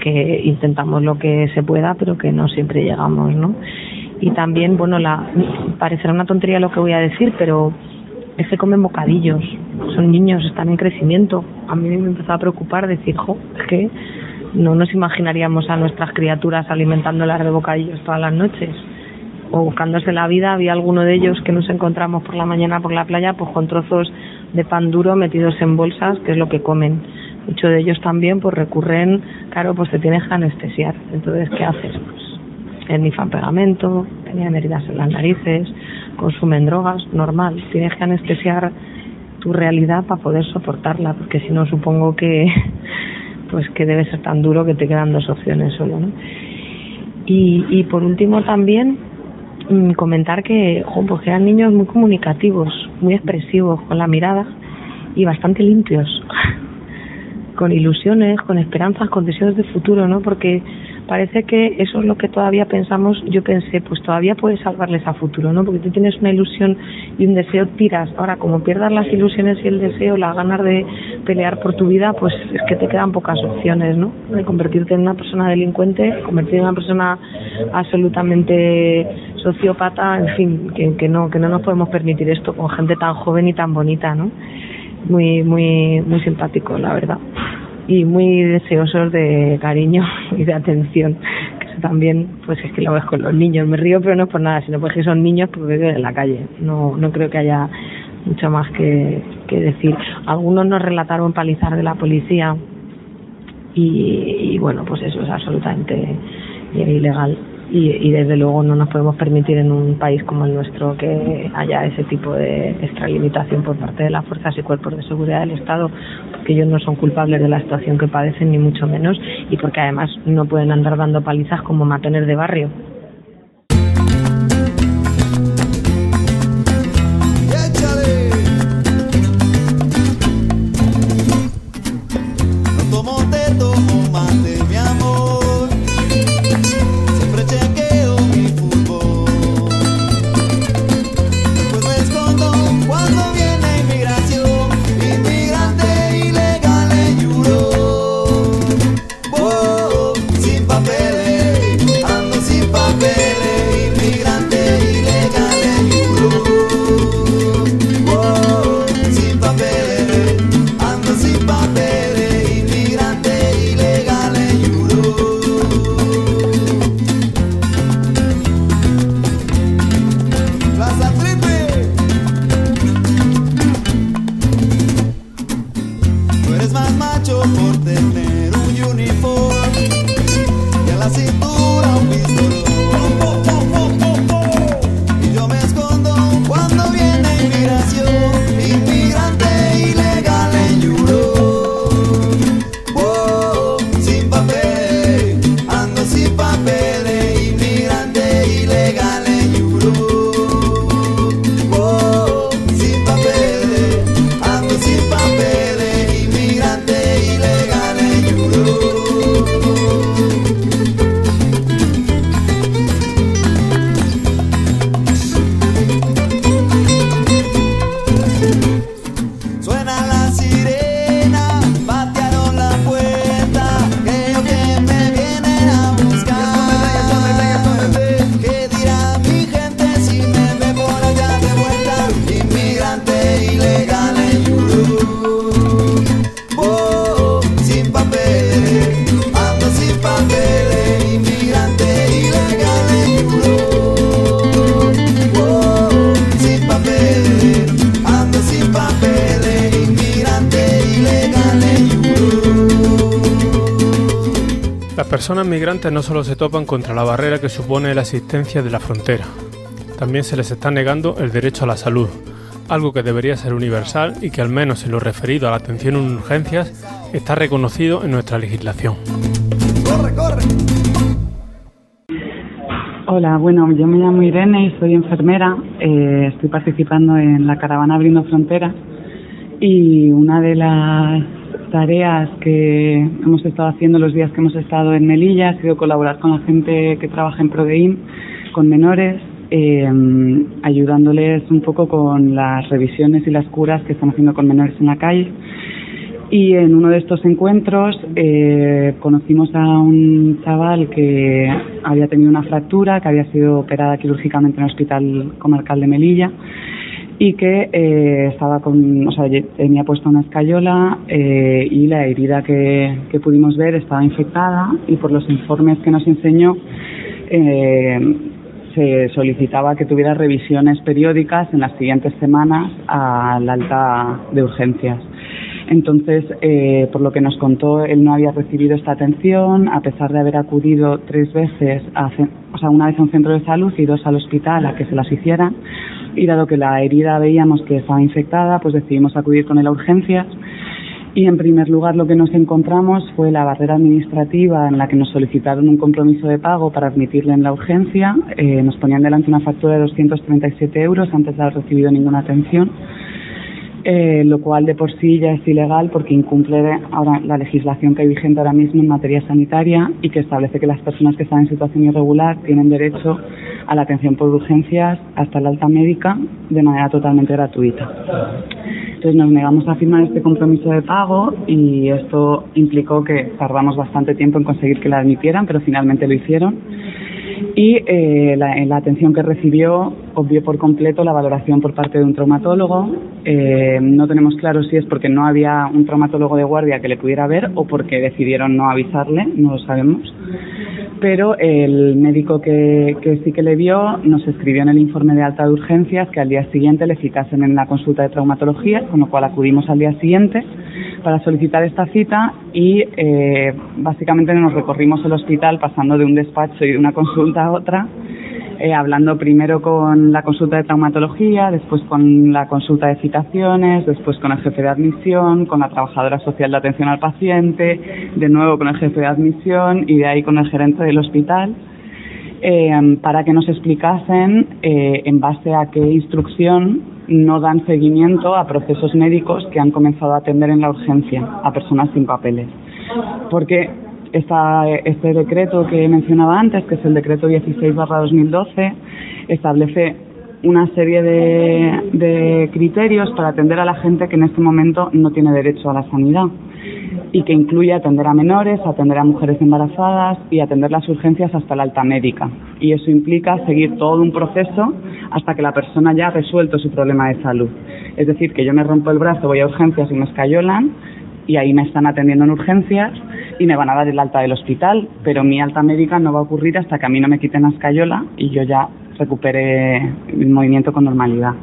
que intentamos lo que se pueda, pero que no siempre llegamos, ¿no? Y también, bueno, parecerá una tontería lo que voy a decir, pero es que comen bocadillos, son niños, están en crecimiento. A mí me empezó a preocupar decir, es que no nos imaginaríamos a nuestras criaturas alimentándolas de bocadillos todas las noches o buscándose la vida. Había alguno de ellos que nos encontramos por la mañana por la playa, pues con trozos de pan duro metidos en bolsas, que es lo que comen. Muchos de ellos también pues recurren, claro, pues te tienes que anestesiar. Entonces, ¿qué haces? Pues esnifan pegamento, tenían heridas en las narices, consumen drogas, normal. Tienes que anestesiar tu realidad para poder soportarla, porque si no, supongo que pues que debe ser tan duro que te quedan dos opciones solo, ¿no? Y por último también comentar que pues que eran niños muy comunicativos, muy expresivos con la mirada y bastante limpios, con ilusiones, con esperanzas, con deseos de futuro, ¿no? Porque parece que eso es lo que todavía pensamos. Yo pensé, pues todavía puedes salvarles a futuro, ¿no? Porque tú tienes una ilusión y un deseo, tiras. Ahora, como pierdas las ilusiones y el deseo, las ganas de pelear por tu vida, pues es que te quedan pocas opciones, ¿no? De convertirte en una persona delincuente, convertirte en una persona absolutamente sociópata, en fin, que no nos podemos permitir esto con gente tan joven y tan bonita, ¿no? Muy, muy, muy simpático, la verdad. Y muy deseosos de cariño y de atención, que eso también, pues es que lo ves con los niños. Me río, pero no es por nada, sino porque son niños porque viven en la calle. No creo que haya mucho más que decir. Algunos nos relataron palizar de la policía y bueno, pues eso es absolutamente ilegal. Y desde luego no nos podemos permitir en un país como el nuestro que haya ese tipo de extralimitación por parte de las fuerzas y cuerpos de seguridad del Estado, porque ellos no son culpables de la situación que padecen, ni mucho menos, y porque además no pueden andar dando palizas como matones de barrio. Las personas migrantes no solo se topan contra la barrera que supone la existencia de la frontera, también se les está negando el derecho a la salud, algo que debería ser universal y que al menos en lo referido a la atención en urgencias está reconocido en nuestra legislación. ¡Corre, corre! Hola, bueno, yo me llamo Irene y soy enfermera, estoy participando en la caravana Abriendo Fronteras y una de las tareas que hemos estado haciendo los días que hemos estado en Melilla ha sido colaborar con la gente que trabaja en Prodeim, con menores, ayudándoles un poco con las revisiones y las curas que están haciendo con menores en la calle. Y en uno de estos encuentros conocimos a un chaval que había tenido una fractura, que había sido operada quirúrgicamente en el Hospital Comarcal de Melilla y que tenía puesta una escayola y la herida que pudimos ver estaba infectada, y por los informes que nos enseñó se solicitaba que tuviera revisiones periódicas en las siguientes semanas al alta de urgencias. Entonces, por lo que nos contó, él no había recibido esta atención, a pesar de haber acudido 3 veces, una vez a un centro de salud y 2 al hospital a que se las hicieran, y dado que la herida veíamos que estaba infectada, pues decidimos acudir con él a urgencias. Y en primer lugar lo que nos encontramos fue la barrera administrativa, en la que nos solicitaron un compromiso de pago para admitirle en la urgencia. Nos ponían delante una factura de 237 euros antes de haber recibido ninguna atención, lo cual de por sí ya es ilegal porque incumple ahora la legislación que hay vigente ahora mismo en materia sanitaria, y que establece que las personas que están en situación irregular tienen derecho a la atención por urgencias hasta la alta médica de manera totalmente gratuita. Entonces nos negamos a firmar este compromiso de pago, y esto implicó que tardamos bastante tiempo en conseguir que la admitieran, pero finalmente lo hicieron. Y la atención que recibió obvió por completo la valoración por parte de un traumatólogo. No tenemos claro si es porque no había un traumatólogo de guardia que le pudiera ver o porque decidieron no avisarle, no lo sabemos. Pero el médico que sí que le vio nos escribió en el informe de alta de urgencias que al día siguiente le citasen en la consulta de traumatología, con lo cual acudimos al día siguiente para solicitar esta cita, y básicamente nos recorrimos el hospital pasando de un despacho y de una consulta a otra, hablando primero con la consulta de traumatología, después con la consulta de citaciones, después con el jefe de admisión, con la trabajadora social de atención al paciente, de nuevo con el jefe de admisión y de ahí con el gerente del hospital, para que nos explicasen en base a qué instrucción no dan seguimiento a procesos médicos que han comenzado a atender en la urgencia a personas sin papeles. Porque este decreto que mencionaba antes, que es el decreto 16/2012, establece una serie de criterios para atender a la gente que en este momento no tiene derecho a la sanidad, y que incluye atender a menores, atender a mujeres embarazadas y atender las urgencias hasta la alta médica. Y eso implica seguir todo un proceso hasta que la persona ya ha resuelto su problema de salud. Es decir, que yo me rompo el brazo, voy a urgencias y me escayolan, y ahí me están atendiendo en urgencias y me van a dar el alta del hospital, pero mi alta médica no va a ocurrir hasta que a mí no me quiten la escayola y yo ya recupere el movimiento con normalidad.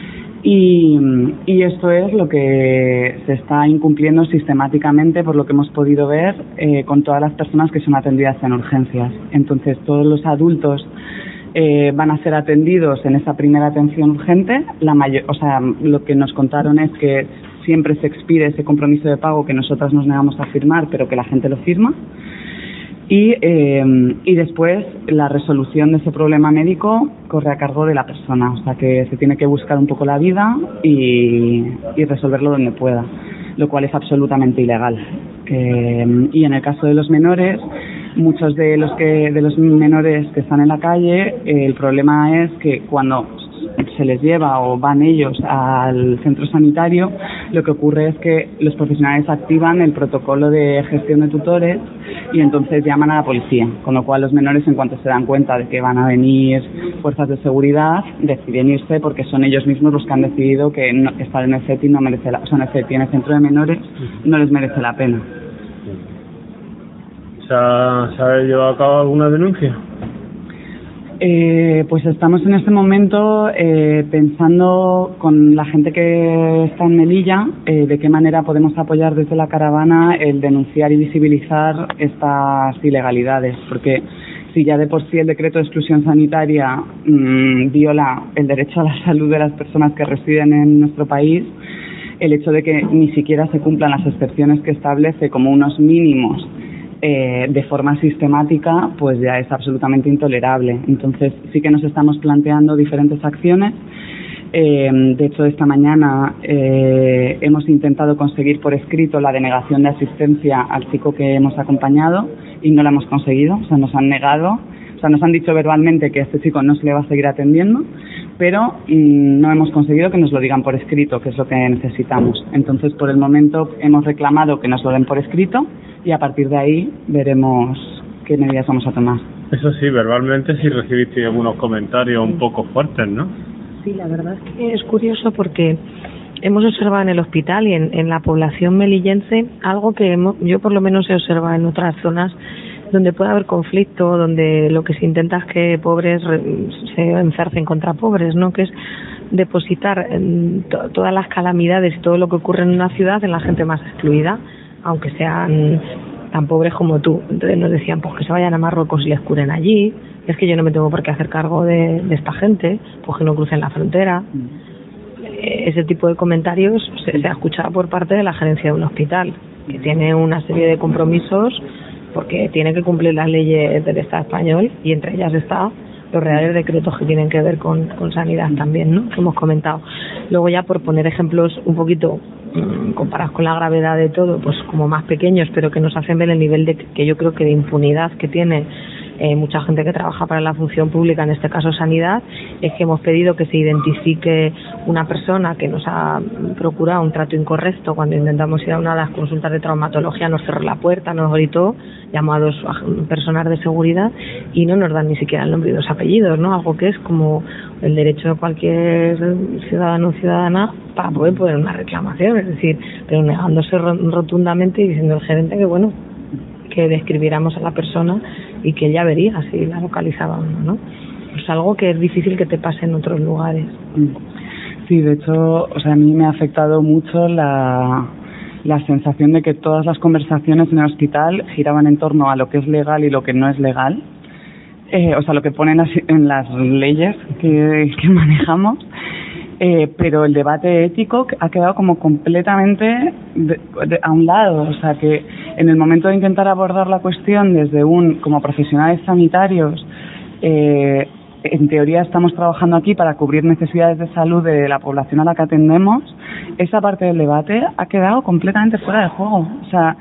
Y esto es lo que se está incumpliendo sistemáticamente, por lo que hemos podido ver, con todas las personas que son atendidas en urgencias. Entonces, todos los adultos van a ser atendidos en esa primera atención urgente. Lo que nos contaron es que siempre se expide ese compromiso de pago que nosotras nos negamos a firmar, pero que la gente lo firma. Y después la resolución de ese problema médico corre a cargo de la persona, o sea que se tiene que buscar un poco la vida y resolverlo donde pueda, lo cual es absolutamente ilegal. Y en el caso de los menores, muchos de los menores que están en la calle, el problema es que cuando se les lleva o van ellos al centro sanitario, lo que ocurre es que los profesionales activan el protocolo de gestión de tutores y entonces llaman a la policía, con lo cual los menores, en cuanto se dan cuenta de que van a venir fuerzas de seguridad, deciden irse porque son ellos mismos los que han decidido que estar en el CETI no merece en el CETI, en el centro de menores, no les merece la pena. ¿Se ha llevado a cabo alguna denuncia? Pues estamos en este momento pensando con la gente que está en Melilla de qué manera podemos apoyar desde la caravana el denunciar y visibilizar estas ilegalidades, porque si ya de por sí el decreto de exclusión sanitaria viola el derecho a la salud de las personas que residen en nuestro país, el hecho de que ni siquiera se cumplan las excepciones que establece como unos mínimos de forma sistemática, pues ya es absolutamente intolerable. Entonces sí que nos estamos planteando diferentes acciones. De hecho, esta mañana hemos intentado conseguir por escrito la denegación de asistencia al chico que hemos acompañado y no la hemos conseguido. O sea, nos han negado O sea, nos han dicho verbalmente que a este chico no se le va a seguir atendiendo, pero no hemos conseguido que nos lo digan por escrito, que es lo que necesitamos. Entonces, por el momento, hemos reclamado que nos lo den por escrito y a partir de ahí veremos qué medidas vamos a tomar. Eso sí, verbalmente sí recibiste algunos comentarios un poco fuertes, ¿no? Sí, la verdad es que es curioso porque hemos observado en el hospital y en la población melillense algo que yo por lo menos he observado en otras zonas donde puede haber conflicto, donde lo que se intenta es que pobres se enzarcen contra pobres, ¿no? Que es depositar todas las calamidades y todo lo que ocurre en una ciudad en la gente más excluida, aunque sean tan pobres como tú. Entonces nos decían, pues que se vayan a Marruecos y les curen allí, es que yo no me tengo por qué hacer cargo de esta gente, pues que no crucen la frontera. Ese tipo de comentarios se ha escuchado por parte de la gerencia de un hospital, que tiene una serie de compromisos porque tiene que cumplir las leyes del Estado español y entre ellas está los reales decretos que tienen que ver con sanidad también, ¿no? Que hemos comentado. Luego ya por poner ejemplos un poquito comparados con la gravedad de todo, pues como más pequeños, pero que nos hacen ver el nivel que yo creo que de impunidad que tiene mucha gente que trabaja para la función pública, en este caso sanidad, es que hemos pedido que se identifique una persona que nos ha procurado un trato incorrecto cuando intentamos ir a una de las consultas de traumatología, nos cerró la puerta, nos gritó, llamó a 2 personas de seguridad y no nos dan ni siquiera el nombre y 2 apellidos, ¿no? Algo que es como el derecho de cualquier ciudadano o ciudadana para poder poner una reclamación, es decir, pero negándose rotundamente y diciendo al gerente que bueno, que describiéramos a la persona y que ella vería si la localizábamos, ¿no? Es algo que es difícil que te pase en otros lugares. Sí, de hecho, o sea, a mí me ha afectado mucho la sensación de que todas las conversaciones en el hospital giraban en torno a lo que es legal y lo que no es legal, o sea, lo que ponen en las leyes que manejamos, pero el debate ético ha quedado como completamente a un lado, o sea, que en el momento de intentar abordar la cuestión desde como profesionales sanitarios, en teoría estamos trabajando aquí para cubrir necesidades de salud de la población a la que atendemos, esa parte del debate ha quedado completamente fuera de juego. O sea,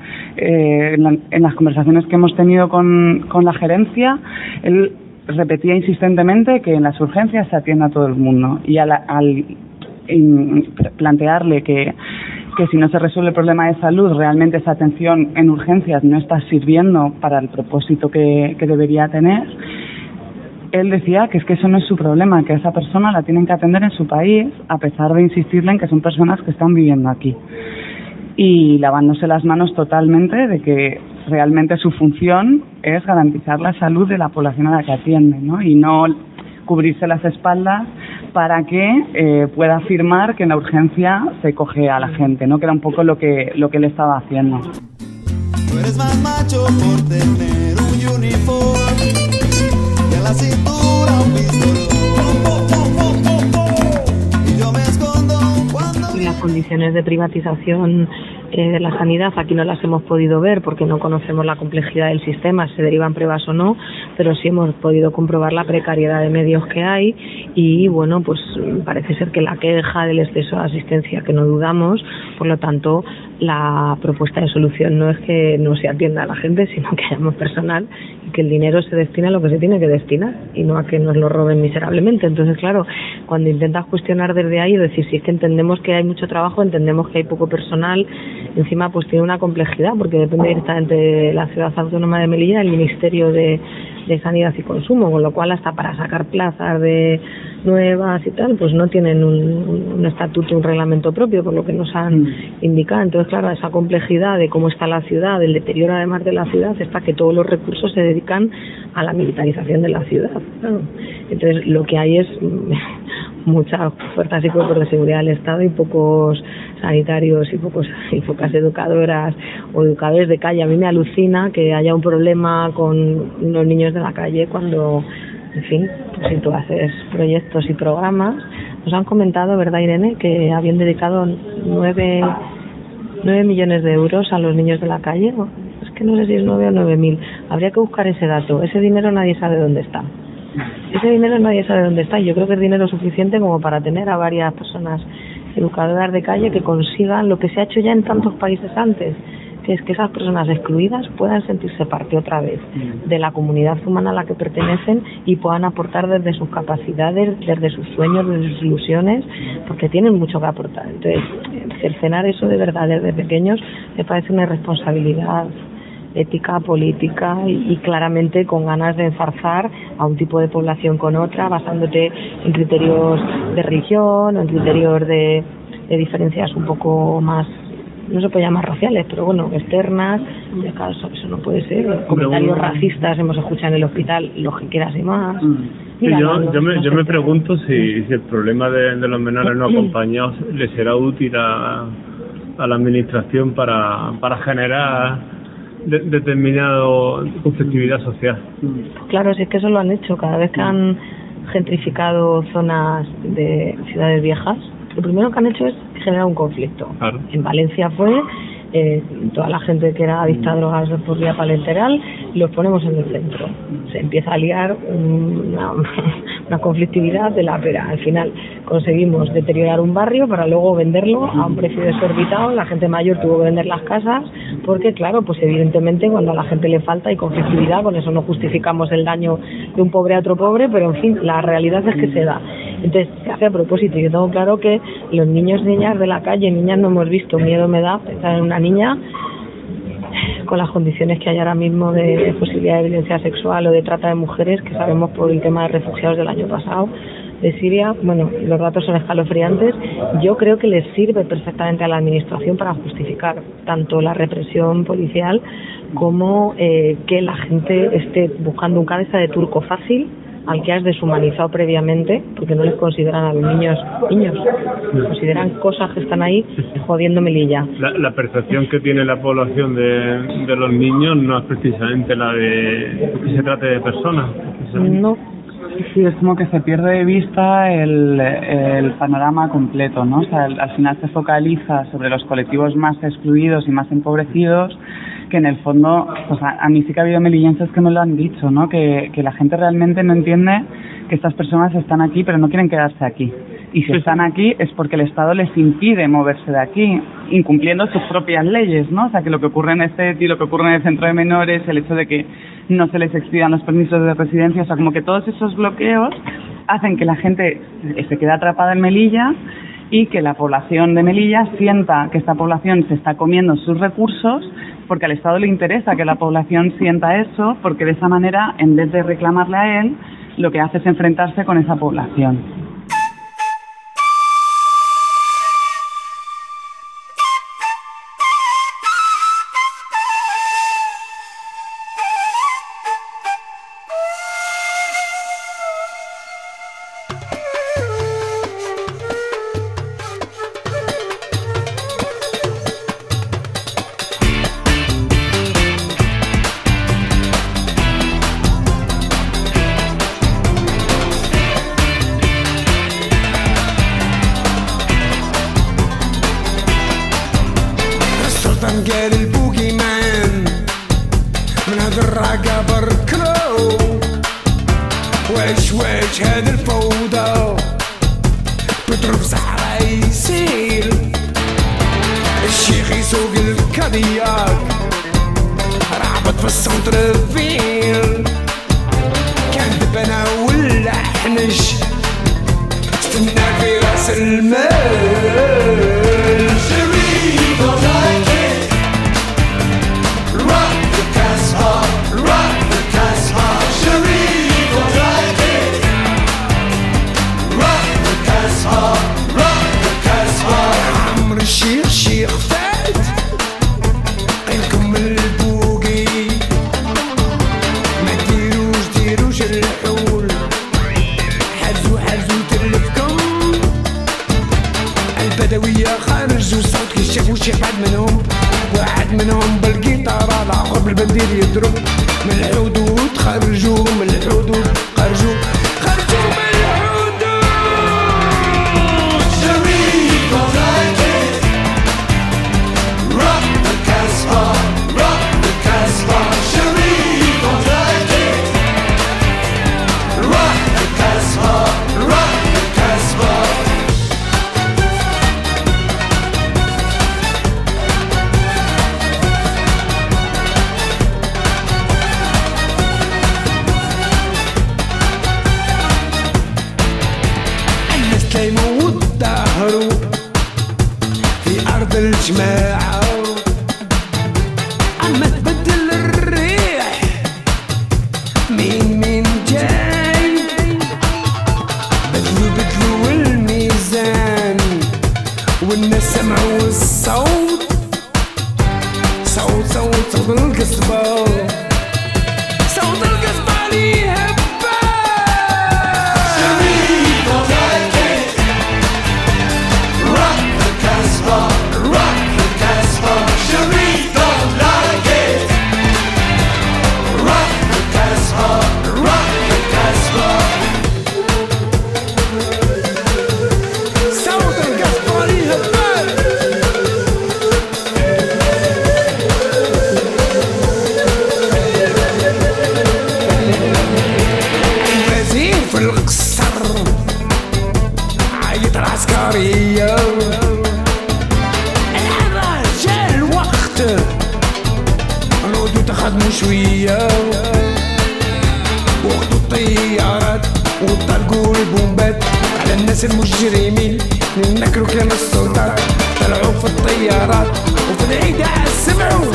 en las conversaciones que hemos tenido con la gerencia, él repetía insistentemente que en las urgencias se atiende a todo el mundo y al plantearle que si no se resuelve el problema de salud, realmente esa atención en urgencias no está sirviendo para el propósito que debería tener, él decía que es que eso no es su problema, que a esa persona la tienen que atender en su país, a pesar de insistirle en que son personas que están viviendo aquí. Y lavándose las manos totalmente de que realmente su función es garantizar la salud de la población a la que atiende, ¿no? Y no cubrirse las espaldas para que pueda afirmar que en la urgencia se coge a la gente, ¿no? Que era un poco lo que él estaba haciendo. Tú eres más macho por tener un uniforme y a la cintura un pistolón. Y yo me escondo cuando... Y las condiciones de privatización de la sanidad aquí no las hemos podido ver porque no conocemos la complejidad del sistema, si se derivan pruebas o no, pero sí hemos podido comprobar la precariedad de medios que hay y bueno, pues parece ser que la queja del exceso de asistencia, que no dudamos, por lo tanto la propuesta de solución no es que no se atienda a la gente, sino que haya más personal y que el dinero se destine a lo que se tiene que destinar y no a que nos lo roben miserablemente. Entonces, claro, cuando intentas cuestionar desde ahí, es decir, si es que entendemos que hay mucho trabajo, entendemos que hay poco personal, encima pues tiene una complejidad porque depende directamente de la Ciudad Autónoma de Melilla, el Ministerio de Sanidad y Consumo, con lo cual hasta para sacar plazas de nuevas y tal, pues no tienen un estatuto, un reglamento propio, por lo que nos han indicado. Entonces, claro, esa complejidad de cómo está la ciudad, el deterioro además de la ciudad, está que todos los recursos se dedican a la militarización de la ciudad. Claro. Entonces, lo que hay es muchas fuerzas y cuerpos de seguridad del Estado y pocos sanitarios y pocas educadoras o educadores de calle. A mí me alucina que haya un problema con los niños de la calle cuando, en fin, pues si tú haces proyectos y programas. Nos han comentado, ¿verdad, Irene?, que habían dedicado 9 millones de euros a los niños de la calle. Es que no sé si es 9 o 9.000. Habría que buscar ese dato. Ese dinero nadie sabe dónde está. Y yo creo que es dinero suficiente como para tener a varias personas educadoras de calle que consigan lo que se ha hecho ya en tantos países antes, que es que esas personas excluidas puedan sentirse parte otra vez de la comunidad humana a la que pertenecen y puedan aportar desde sus capacidades, desde sus sueños, desde sus ilusiones, porque tienen mucho que aportar. Entonces, cercenar eso de verdad desde pequeños me parece una responsabilidad ética, política y claramente con ganas de enzarzar a un tipo de población con otra, basándote en criterios de religión o en criterios de diferencias un poco más, no se puede llamar raciales, pero bueno, externas. Claro, eso no puede ser. Comentarios racistas hemos escuchado en el hospital, lo que quieras y más. Mira, yo me pregunto si el problema de los menores no acompañados le será útil a la administración para generar determinado conflictividad social. Claro, si es que eso lo han hecho. Cada vez que han gentrificado zonas de ciudades viejas, lo primero que han hecho es generar un conflicto. Claro. En Valencia fue toda la gente que era adicta a drogas por vía parenteral, los ponemos en el centro. Se empieza a liar una conflictividad de la pera. Al final conseguimos deteriorar un barrio para luego venderlo a un precio desorbitado. La gente mayor tuvo que vender las casas porque, claro, pues evidentemente cuando a la gente le falta hay conflictividad. Con eso no justificamos el daño de un pobre a otro pobre, pero en fin, la realidad es que se da. Entonces se hace a propósito. Yo tengo claro que los niños y niñas de la calle, niñas no hemos visto, miedo me da pensar en una niña con las condiciones que hay ahora mismo de posibilidad de violencia sexual o de trata de mujeres, que sabemos por el tema de refugiados del año pasado de Siria. Bueno, los datos son escalofriantes. Yo creo que les sirve perfectamente a la administración para justificar tanto la represión policial como que la gente esté buscando un cabeza de turco fácil al que has deshumanizado previamente, porque no les consideran a los niños, consideran cosas que están ahí jodiendo Melilla. La percepción que tiene la población de los niños no es precisamente la de que se trate de personas. No. Sí, es como que se pierde de vista el panorama completo, ¿no? O sea, al final se focaliza sobre los colectivos más excluidos y más empobrecidos, que en el fondo, pues a mí sí que ha habido melillenses que me lo han dicho, ¿no? Que la gente realmente no entiende que estas personas están aquí pero no quieren quedarse aquí. Y si están aquí es porque el Estado les impide moverse de aquí, incumpliendo sus propias leyes, ¿no? O sea, que lo que ocurre en lo que ocurre en el centro de menores, el hecho de que no se les expidan los permisos de residencia, o sea, como que todos esos bloqueos hacen que la gente se quede atrapada en Melilla y que la población de Melilla sienta que esta población se está comiendo sus recursos, porque al Estado le interesa que la población sienta eso, porque de esa manera, en vez de reclamarle a él, lo que hace es enfrentarse con esa población. جماعة عم تبدل الريح مين جاي بدلوا الميزان والناس سمعوا الصوت صوت القصبة صوت القصبة اللي هبة شريط ضايق rock the Casbah شريط ضايق rock the Casbah صوت القصبة اللي هبة في القصر عيط العسكرية الآن جا الوقت نعودو تخدمو شوية وخدو الطيارات وطلقو البومبات على الناس المجرمين نكرو كلام السلطات طلعو في الطيارات وفي العيد سمعو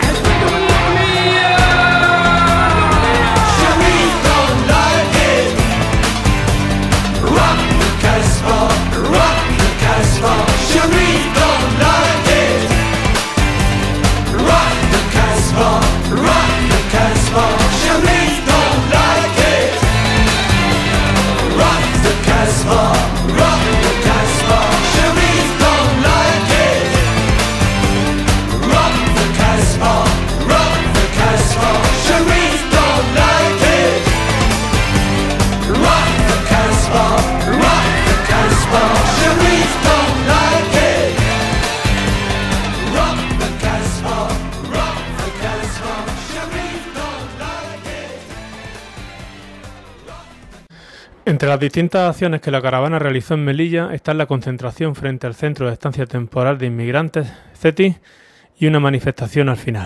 Entre las distintas acciones que la caravana realizó en Melilla está la concentración frente al Centro de Estancia Temporal de Inmigrantes, CETI, y una manifestación al final.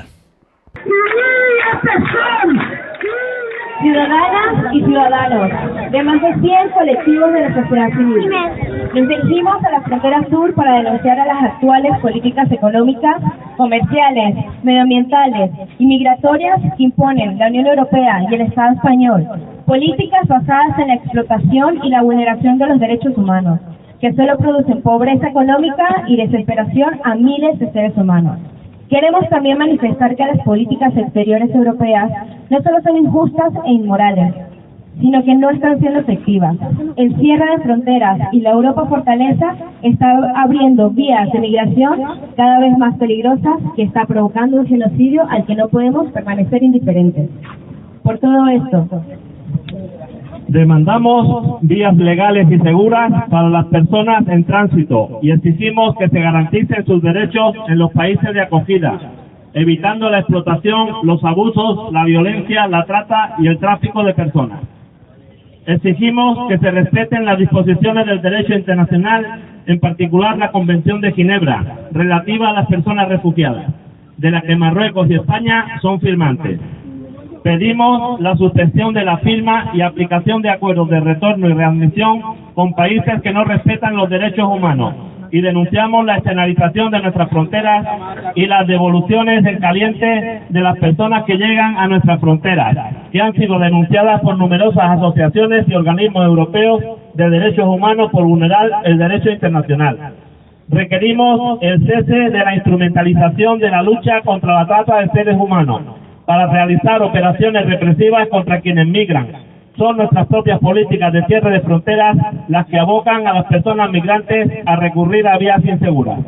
Ciudadanas y ciudadanos de más de 100 colectivos de la sociedad civil, nos dirigimos a la frontera sur para denunciar a las actuales políticas económicas, comerciales, medioambientales y migratorias que imponen la Unión Europea y el Estado español, políticas basadas en la explotación y la vulneración de los derechos humanos, que solo producen pobreza económica y desesperación a miles de seres humanos. Queremos también manifestar que las políticas exteriores europeas no solo son injustas e inmorales, sino que no están siendo efectivas. El cierre de fronteras y la Europa fortaleza está abriendo vías de migración cada vez más peligrosas que está provocando un genocidio al que no podemos permanecer indiferentes. Por todo esto, demandamos vías legales y seguras para las personas en tránsito y exigimos que se garanticen sus derechos en los países de acogida, evitando la explotación, los abusos, la violencia, la trata y el tráfico de personas. Exigimos que se respeten las disposiciones del derecho internacional, en particular la Convención de Ginebra, relativa a las personas refugiadas, de la que Marruecos y España son firmantes. Pedimos la suspensión de la firma y aplicación de acuerdos de retorno y readmisión con países que no respetan los derechos humanos y denunciamos la externalización de nuestras fronteras y las devoluciones en caliente de las personas que llegan a nuestras fronteras, que han sido denunciadas por numerosas asociaciones y organismos europeos de derechos humanos por vulnerar el derecho internacional. Requerimos el cese de la instrumentalización de la lucha contra la trata de seres humanos para realizar operaciones represivas contra quienes migran. Son nuestras propias políticas de cierre de fronteras las que abocan a las personas migrantes a recurrir a vías inseguras.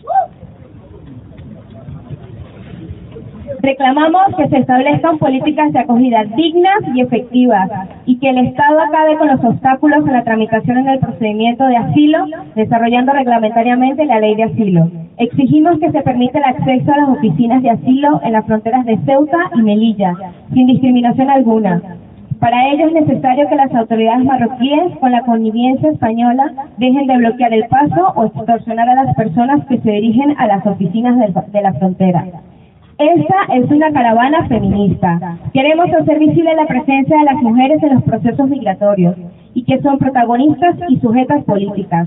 reclamamos que se establezcan políticas de acogida dignas y efectivas y que el Estado acabe con los obstáculos a la tramitación en el procedimiento de asilo, desarrollando reglamentariamente la ley de asilo. Exigimos que se permita el acceso a las oficinas de asilo en las fronteras de Ceuta y Melilla, sin discriminación alguna. Para ello es necesario que las autoridades marroquíes, con la connivencia española, dejen de bloquear el paso o extorsionar a las personas que se dirigen a las oficinas de la frontera. Esta es una caravana feminista. Queremos hacer visible la presencia de las mujeres en los procesos migratorios y que son protagonistas y sujetas políticas.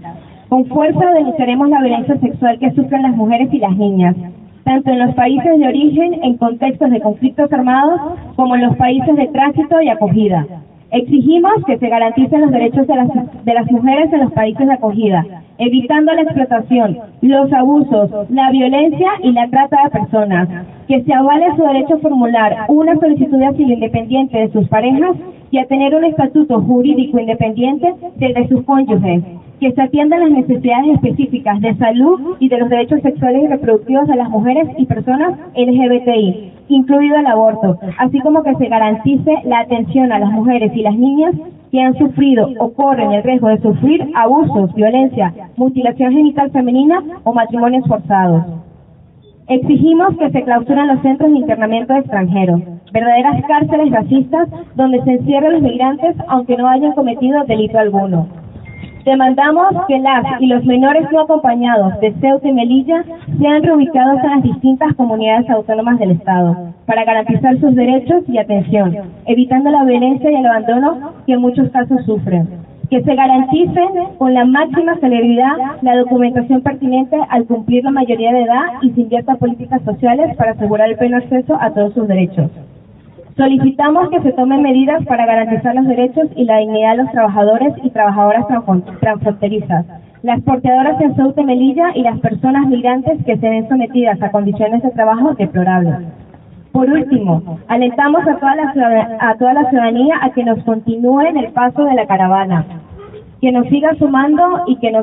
Con fuerza denunciaremos la violencia sexual que sufren las mujeres y las niñas, tanto en los países de origen, en contextos de conflictos armados, como en los países de tránsito y acogida. Exigimos que se garanticen los derechos de las mujeres en los países de acogida, evitando la explotación, los abusos, la violencia y la trata de personas, que se avale su derecho a formular una solicitud de asilo independiente de sus parejas y a tener un estatuto jurídico independiente del de sus cónyuges, que se atiendan las necesidades específicas de salud y de los derechos sexuales y reproductivos de las mujeres y personas LGBTI, incluido el aborto, así como que se garantice la atención a las mujeres y las niñas que han sufrido o corren el riesgo de sufrir abusos, violencia, mutilación genital femenina o matrimonios forzados. Exigimos que se clausuren los centros de internamiento de extranjeros, verdaderas cárceles racistas donde se encierren los migrantes aunque no hayan cometido delito alguno. Demandamos que las y los menores no acompañados de Ceuta y Melilla sean reubicados en las distintas comunidades autónomas del Estado para garantizar sus derechos y atención, evitando la violencia y el abandono que en muchos casos sufren. Que se garantice con la máxima celeridad la documentación pertinente al cumplir la mayoría de edad y se invierta políticas sociales para asegurar el pleno acceso a todos sus derechos. Solicitamos que se tomen medidas para garantizar los derechos y la dignidad de los trabajadores y trabajadoras transfronterizas, las porteadoras en Ceuta y Melilla y las personas migrantes que se ven sometidas a condiciones de trabajo deplorables. Por último, alentamos a toda la ciudadanía a que nos continúe en el paso de la caravana, que nos siga sumando y que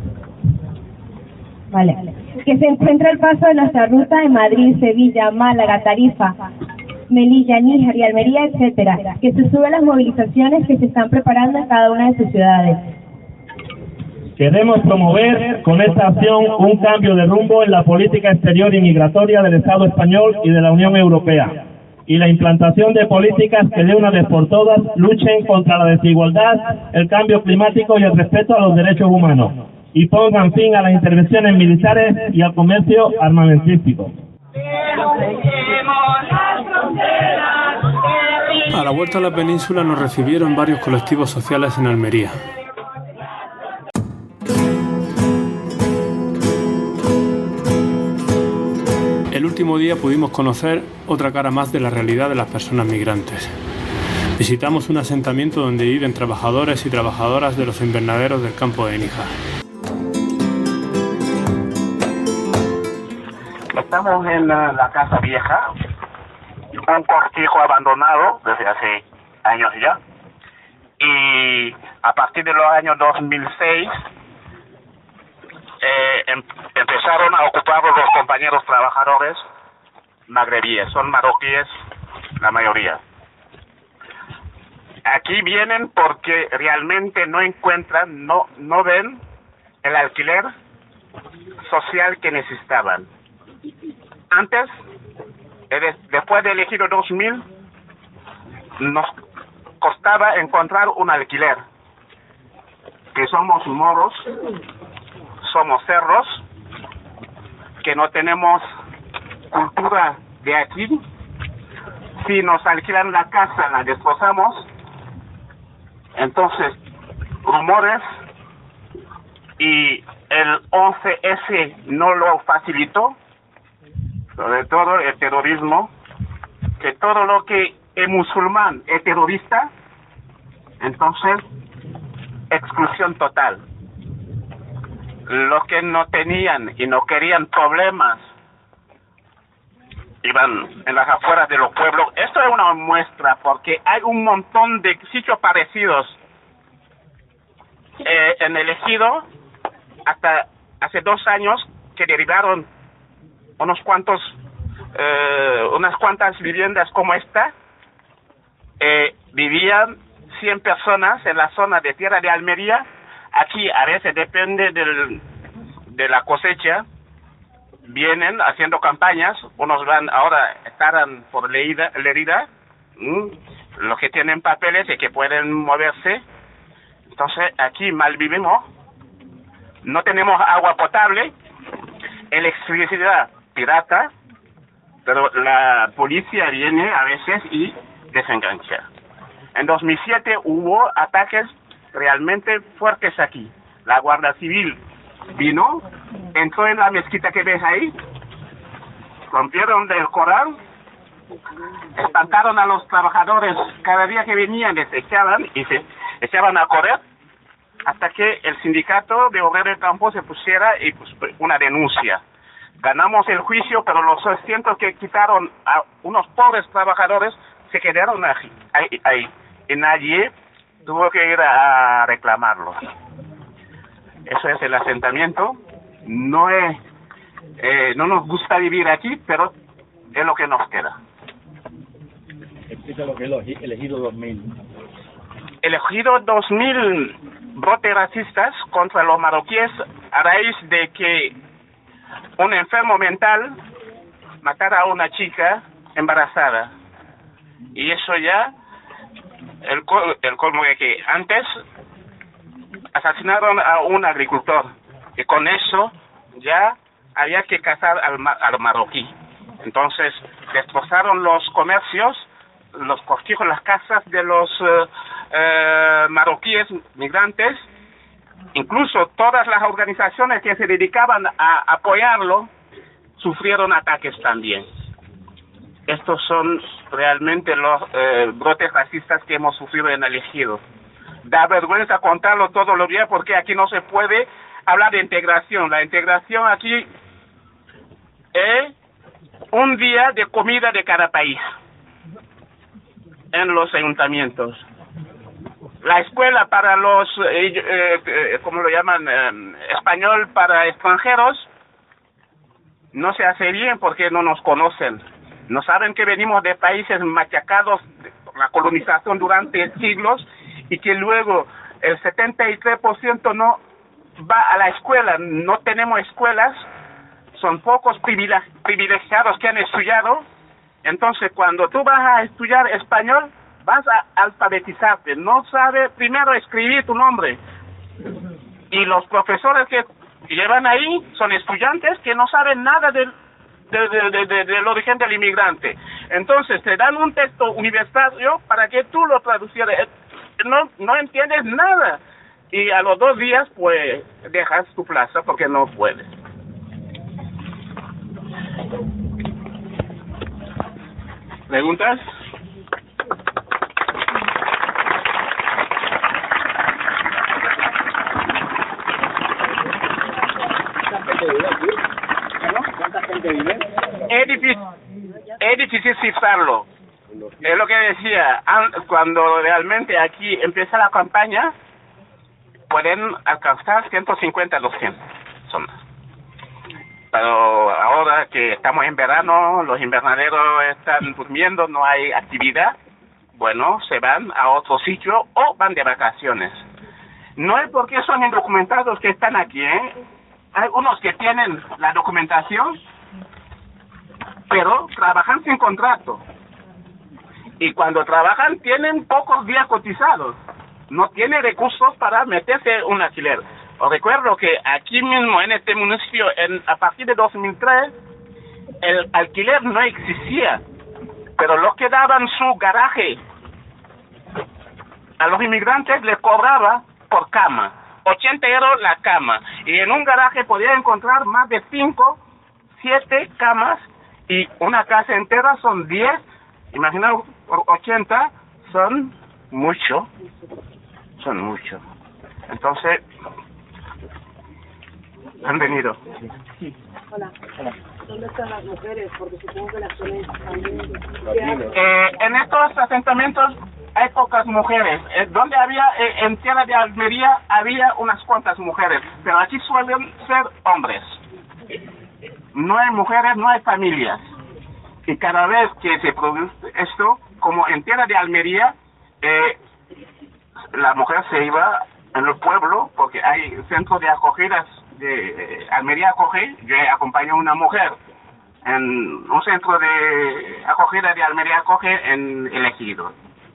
se encuentre el paso de nuestra ruta en Madrid, Sevilla, Málaga, Tarifa, Melilla, Níjar y Almería, etcétera, que se suben las movilizaciones que se están preparando en cada una de sus ciudades. Queremos promover con esta acción un cambio de rumbo en la política exterior y migratoria del Estado español y de la Unión Europea, y la implantación de políticas que de una vez por todas luchen contra la desigualdad, el cambio climático y el respeto a los derechos humanos, y pongan fin a las intervenciones militares y al comercio armamentístico. A la vuelta a la península nos recibieron varios colectivos sociales en Almería. El último día pudimos conocer otra cara más de la realidad de las personas migrantes. Visitamos un asentamiento donde viven trabajadores y trabajadoras de los invernaderos del campo de Níjar. Estamos en la Casa Vieja, un cortijo abandonado desde hace años ya, y a partir de los años 2006 empezaron a ocuparlo los compañeros trabajadores magrebíes, son marroquíes la mayoría. Aquí vienen porque realmente no encuentran, no ven el alquiler social que necesitaban. Antes, después del ejido 2000, nos costaba encontrar un alquiler, que somos moros, somos cerros, que no tenemos cultura de aquí. Si nos alquilan la casa, la destrozamos. Entonces, rumores, y el 11S no lo facilitó, sobre todo el terrorismo, que todo lo que es musulmán es terrorista, entonces exclusión total. Los que no tenían y no querían problemas iban en las afueras de los pueblos. Esto es una muestra porque hay un montón de sitios parecidos en el ejido. Hasta hace 2 años que derivaron unas cuantas viviendas como esta. Vivían 100 personas en la zona de Tierra de Almería. Aquí a veces depende de la cosecha, vienen haciendo campañas, unos van ahora, estarán por Lerida, los que tienen papeles y que pueden moverse. Entonces aquí mal vivimos, no tenemos agua potable, electricidad pirata, pero la policía viene a veces y desengancha. En 2007 hubo ataques realmente fuertes aquí. La Guardia Civil vino, entró en la mezquita que ves ahí, rompieron el Corán, espantaron a los trabajadores, cada día que venían les echaban y se echaban a correr, hasta que el sindicato de obreros de campo se pusiera y pues, una denuncia. Ganamos el juicio, pero los asientos que quitaron a unos pobres trabajadores se quedaron ahí. Y nadie tuvo que ir a reclamarlos. Eso es el asentamiento. No nos gusta vivir aquí, pero es lo que nos queda. Explica lo que es el Ejido 2000. El Ejido 2000, brotes racistas contra los marroquíes a raíz de que un enfermo mental matara a una chica embarazada. Y eso ya, el colmo de que antes asesinaron a un agricultor. Y con eso ya había que cazar al marroquí. Entonces destrozaron los comercios, los cortijos, las casas de los marroquíes migrantes. Incluso todas las organizaciones que se dedicaban a apoyarlo sufrieron ataques también. Estos son realmente los brotes racistas que hemos sufrido en el Ejido. Da vergüenza contarlo todos los días porque aquí no se puede hablar de integración. La integración aquí es un día de comida de cada país en los ayuntamientos. La escuela para los, ¿cómo lo llaman? Español para extranjeros no se hace bien porque no nos conocen. No saben que venimos de países machacados por la colonización durante siglos y que luego el 73% no va a la escuela. No tenemos escuelas, son pocos privilegiados que han estudiado. Entonces, cuando tú vas a estudiar español, vas a alfabetizarte. No sabes primero escribir tu nombre. Y los profesores que llevan ahí son estudiantes que no saben nada del origen del inmigrante. Entonces te dan un texto universitario para que tú lo traduzcieras. No entiendes nada. Y a los 2 días, pues, dejas tu plaza porque no puedes. ¿Preguntas? ¿Cuánta gente vive? Es difícil cifrarlo. Es lo que decía, cuando realmente aquí empieza la campaña, pueden alcanzar 150 a 200 personas. Pero ahora que estamos en verano, los invernaderos están durmiendo, no hay actividad, bueno, se van a otro sitio o van de vacaciones. No es porque son indocumentados que están aquí, Hay unos que tienen la documentación, pero trabajan sin contrato. Y cuando trabajan tienen pocos días cotizados. No tienen recursos para meterse un alquiler. Os recuerdo que aquí mismo en este municipio, a partir de 2003, el alquiler no existía. Pero los que daban su garaje a los inmigrantes les cobraba por cama. 80 euros la cama. Y en un garaje podía encontrar más de 5, 7 camas. Y una casa entera son 10. Imaginaos, por 80 son mucho. Son mucho. Entonces, han venido. Hola. ¿Dónde están las mujeres? Porque supongo que las tenéis también. En estos asentamientos hay pocas mujeres. Donde había, en tierra de Almería, había unas cuantas mujeres. Pero aquí suelen ser hombres. No hay mujeres, no hay familias. Y cada vez que se produce esto, como en tierra de Almería, la mujer se iba en el pueblo, porque hay centros de acogidas de Almería acoge. Yo acompaño a una mujer en un centro de acogida de Almería acoge en el Ejido.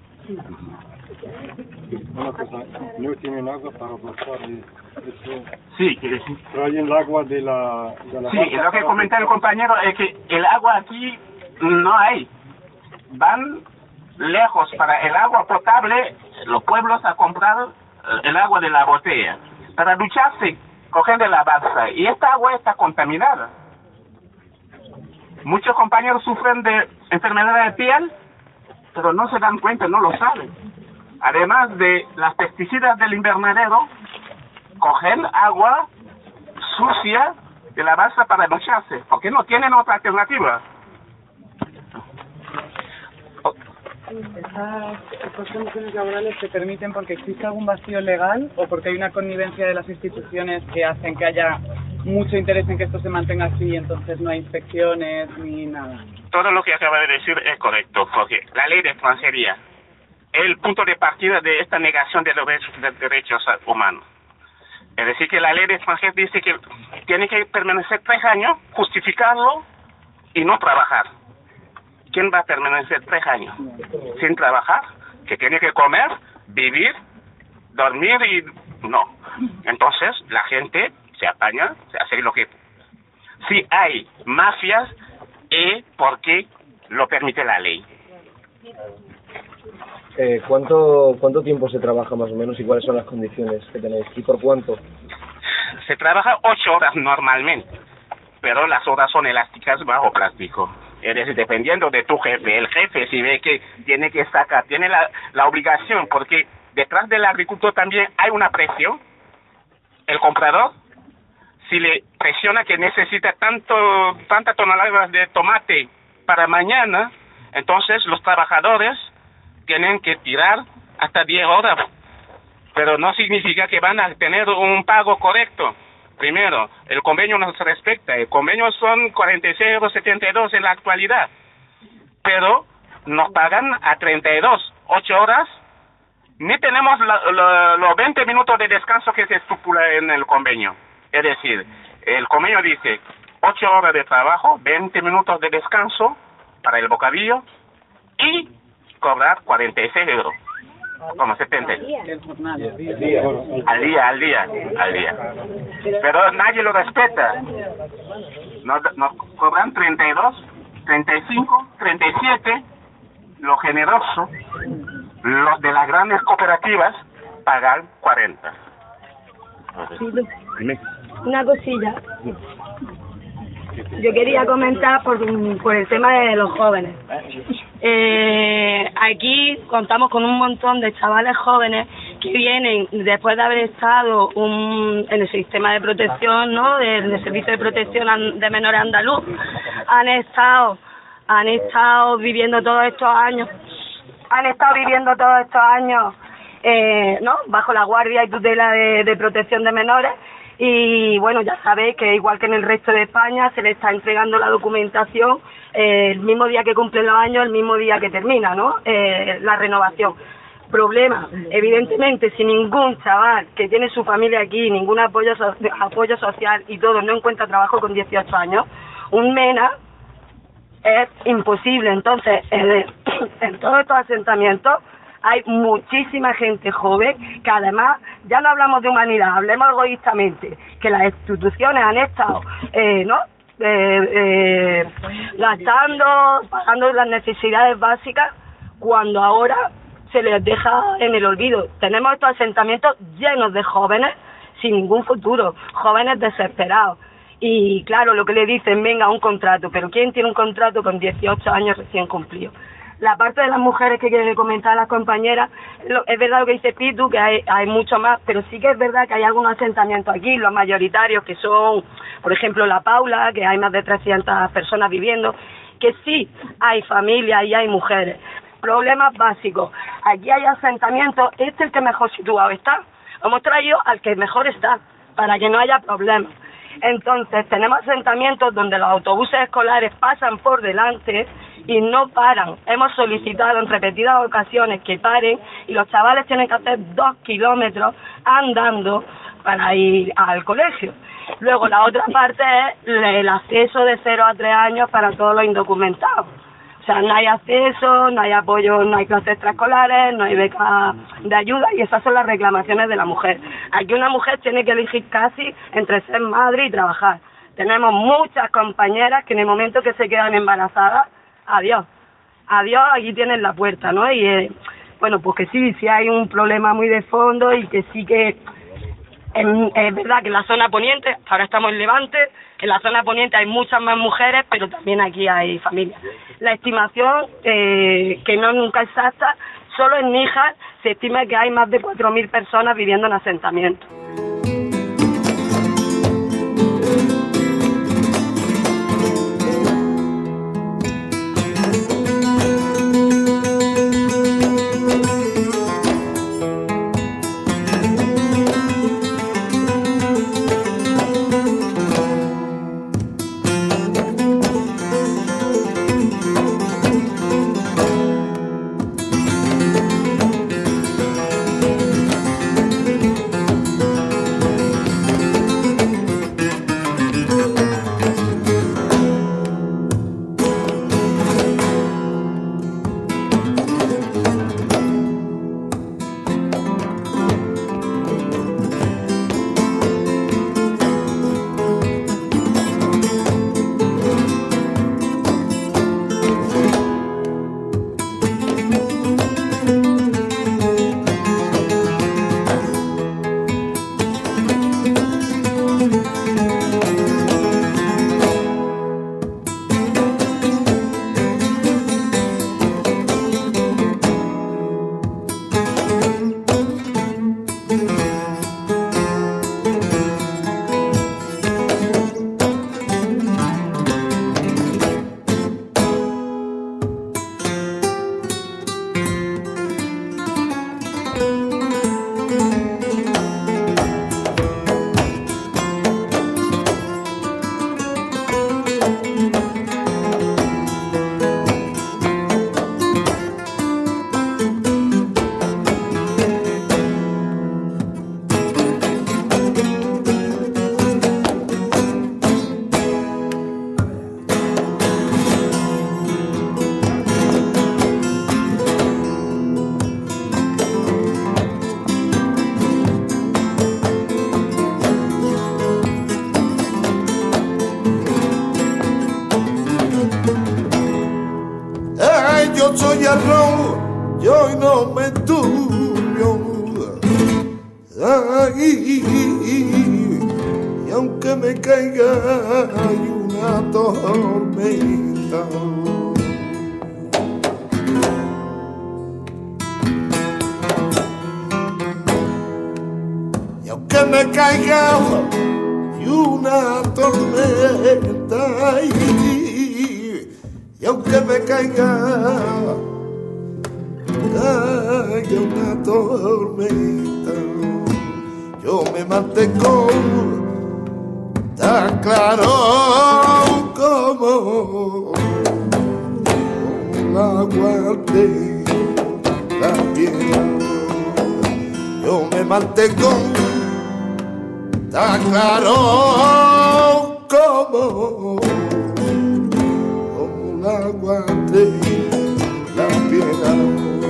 No tienen agua para pasar eso. Sí, traen el agua de la sí, lo que comentaba el compañero es que el agua aquí no hay. Van lejos para el agua potable, los pueblos a comprar el agua de la botella. Para ducharse cogen de la balsa y esta agua está contaminada. Muchos compañeros sufren de enfermedades de piel, pero no se dan cuenta, no lo saben. Además de las pesticidas del invernadero, cogen agua sucia de la balsa para ducharse, porque no tienen otra alternativa. ¿Estas condiciones laborales se permiten porque existe algún vacío legal o porque hay una connivencia de las instituciones que hacen que haya mucho interés en que esto se mantenga así y entonces no hay inspecciones ni nada? Todo lo que acaba de decir es correcto, porque la ley de extranjería es el punto de partida de esta negación de los derechos humanos. Es decir, que la ley de extranjería dice que tiene que permanecer 3 años, justificarlo y no trabajar. ¿Quién va a permanecer 3 años sin trabajar? Que tiene que comer, vivir, dormir y no. Entonces la gente se apaña, se hace lo que... Si hay mafias, es porque lo permite la ley. ¿Cuánto tiempo se trabaja más o menos y cuáles son las condiciones que tenéis? ¿Y por cuánto? Se trabaja 8 horas normalmente, pero las horas son elásticas bajo plástico. Es decir, dependiendo de tu jefe, el jefe si ve que tiene que sacar, tiene la obligación, porque detrás del agricultor también hay una presión. El comprador, si le presiona que necesita tantas toneladas de tomate para mañana, entonces los trabajadores tienen que tirar hasta 10 horas, pero no significa que van a tener un pago correcto. Primero, el convenio no se respeta. El convenio son 46,72 € en la actualidad. Pero nos pagan a 32, 8 horas. Ni tenemos los 20 minutos de descanso que se estipula en el convenio. Es decir, el convenio dice 8 horas de trabajo, 20 minutos de descanso para el bocadillo y cobrar 46 €. Como 70. Al día. Pero nadie lo respeta. Nos cobran 32, 35, 37. Lo generoso, los de las grandes cooperativas pagan 40. Una cosilla. Yo quería comentar por el tema de los jóvenes. Aquí contamos con un montón de chavales jóvenes que vienen después de haber estado en el sistema de protección, ¿no? del servicio de protección de menores andaluz. Han estado viviendo todos estos años, ¿no? Bajo la guardia y tutela de protección de menores. Y bueno, ya sabéis que igual que en el resto de España se le está entregando la documentación el mismo día que cumplen los años, el mismo día que termina, ¿no? La renovación. Problema, evidentemente, si ningún chaval que tiene su familia aquí, ningún apoyo social y todo, no encuentra trabajo con 18 años, un MENA es imposible. Entonces, en todos estos asentamientos hay muchísima gente joven que además, ya no hablamos de humanidad, hablemos egoístamente, que las instituciones han estado, ¿no? Gastando, pagando las necesidades básicas, cuando ahora se les deja en el olvido. Tenemos estos asentamientos llenos de jóvenes sin ningún futuro, jóvenes desesperados. Y claro, lo que le dicen, venga, un contrato, pero ¿quién tiene un contrato con 18 años recién cumplidos? La parte de las mujeres que quiere comentar las compañeras, es verdad lo que dice Pitu, que hay mucho más, pero sí que es verdad que hay algunos asentamientos aquí, los mayoritarios, que son, por ejemplo, La Paula, que hay más de 300 personas viviendo, que sí hay familias y hay mujeres. Problemas básicos. Aquí hay asentamientos, este es el que mejor situado está. Hemos traído al que mejor está, para que no haya problemas. Entonces, tenemos asentamientos donde los autobuses escolares pasan por delante y no paran. Hemos solicitado en repetidas ocasiones que paren y los chavales tienen que hacer 2 kilómetros andando para ir al colegio. Luego, la otra parte es el acceso de 0 a 3 años para todos los indocumentados. O sea, no hay acceso, no hay apoyo, no hay clases extraescolares, no hay becas de ayuda y esas son las reclamaciones de la mujer. Aquí una mujer tiene que elegir casi entre ser madre y trabajar. Tenemos muchas compañeras que en el momento que se quedan embarazadas, adiós, aquí tienen la puerta, ¿no? Y bueno, pues que sí hay un problema muy de fondo y que sí que Es verdad que en la zona poniente, ahora estamos en Levante, en la zona poniente hay muchas más mujeres, pero también aquí hay familias. La estimación, que no es nunca exacta, solo en Níjar se estima que hay más de 4.000 personas viviendo en asentamientos. Yo soy arroz, yo no me tuyo. Ay, y aunque me caiga hay una tormenta. Y aunque me caiga hay una tormenta. Y aunque me caiga una tormenta, yo me mantengo tan claro como un agua de la piel. Yo me mantengo tan claro como agua de la piedad.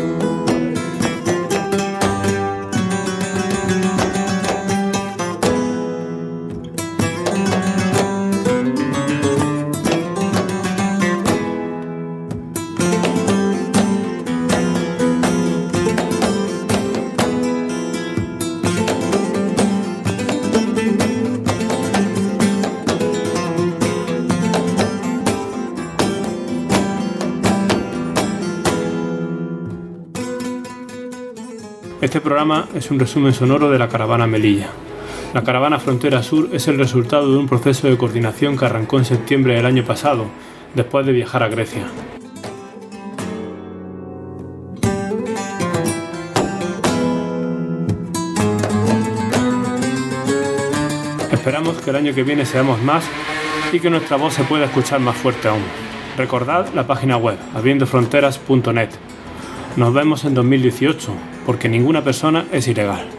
Este programa es un resumen sonoro de la Caravana Melilla. La Caravana Frontera Sur es el resultado de un proceso de coordinación que arrancó en septiembre del año pasado, después de viajar a Grecia. Esperamos que el año que viene seamos más y que nuestra voz se pueda escuchar más fuerte aún. Recordad la página web abriendofronteras.net. Nos vemos en 2018, porque ninguna persona es ilegal.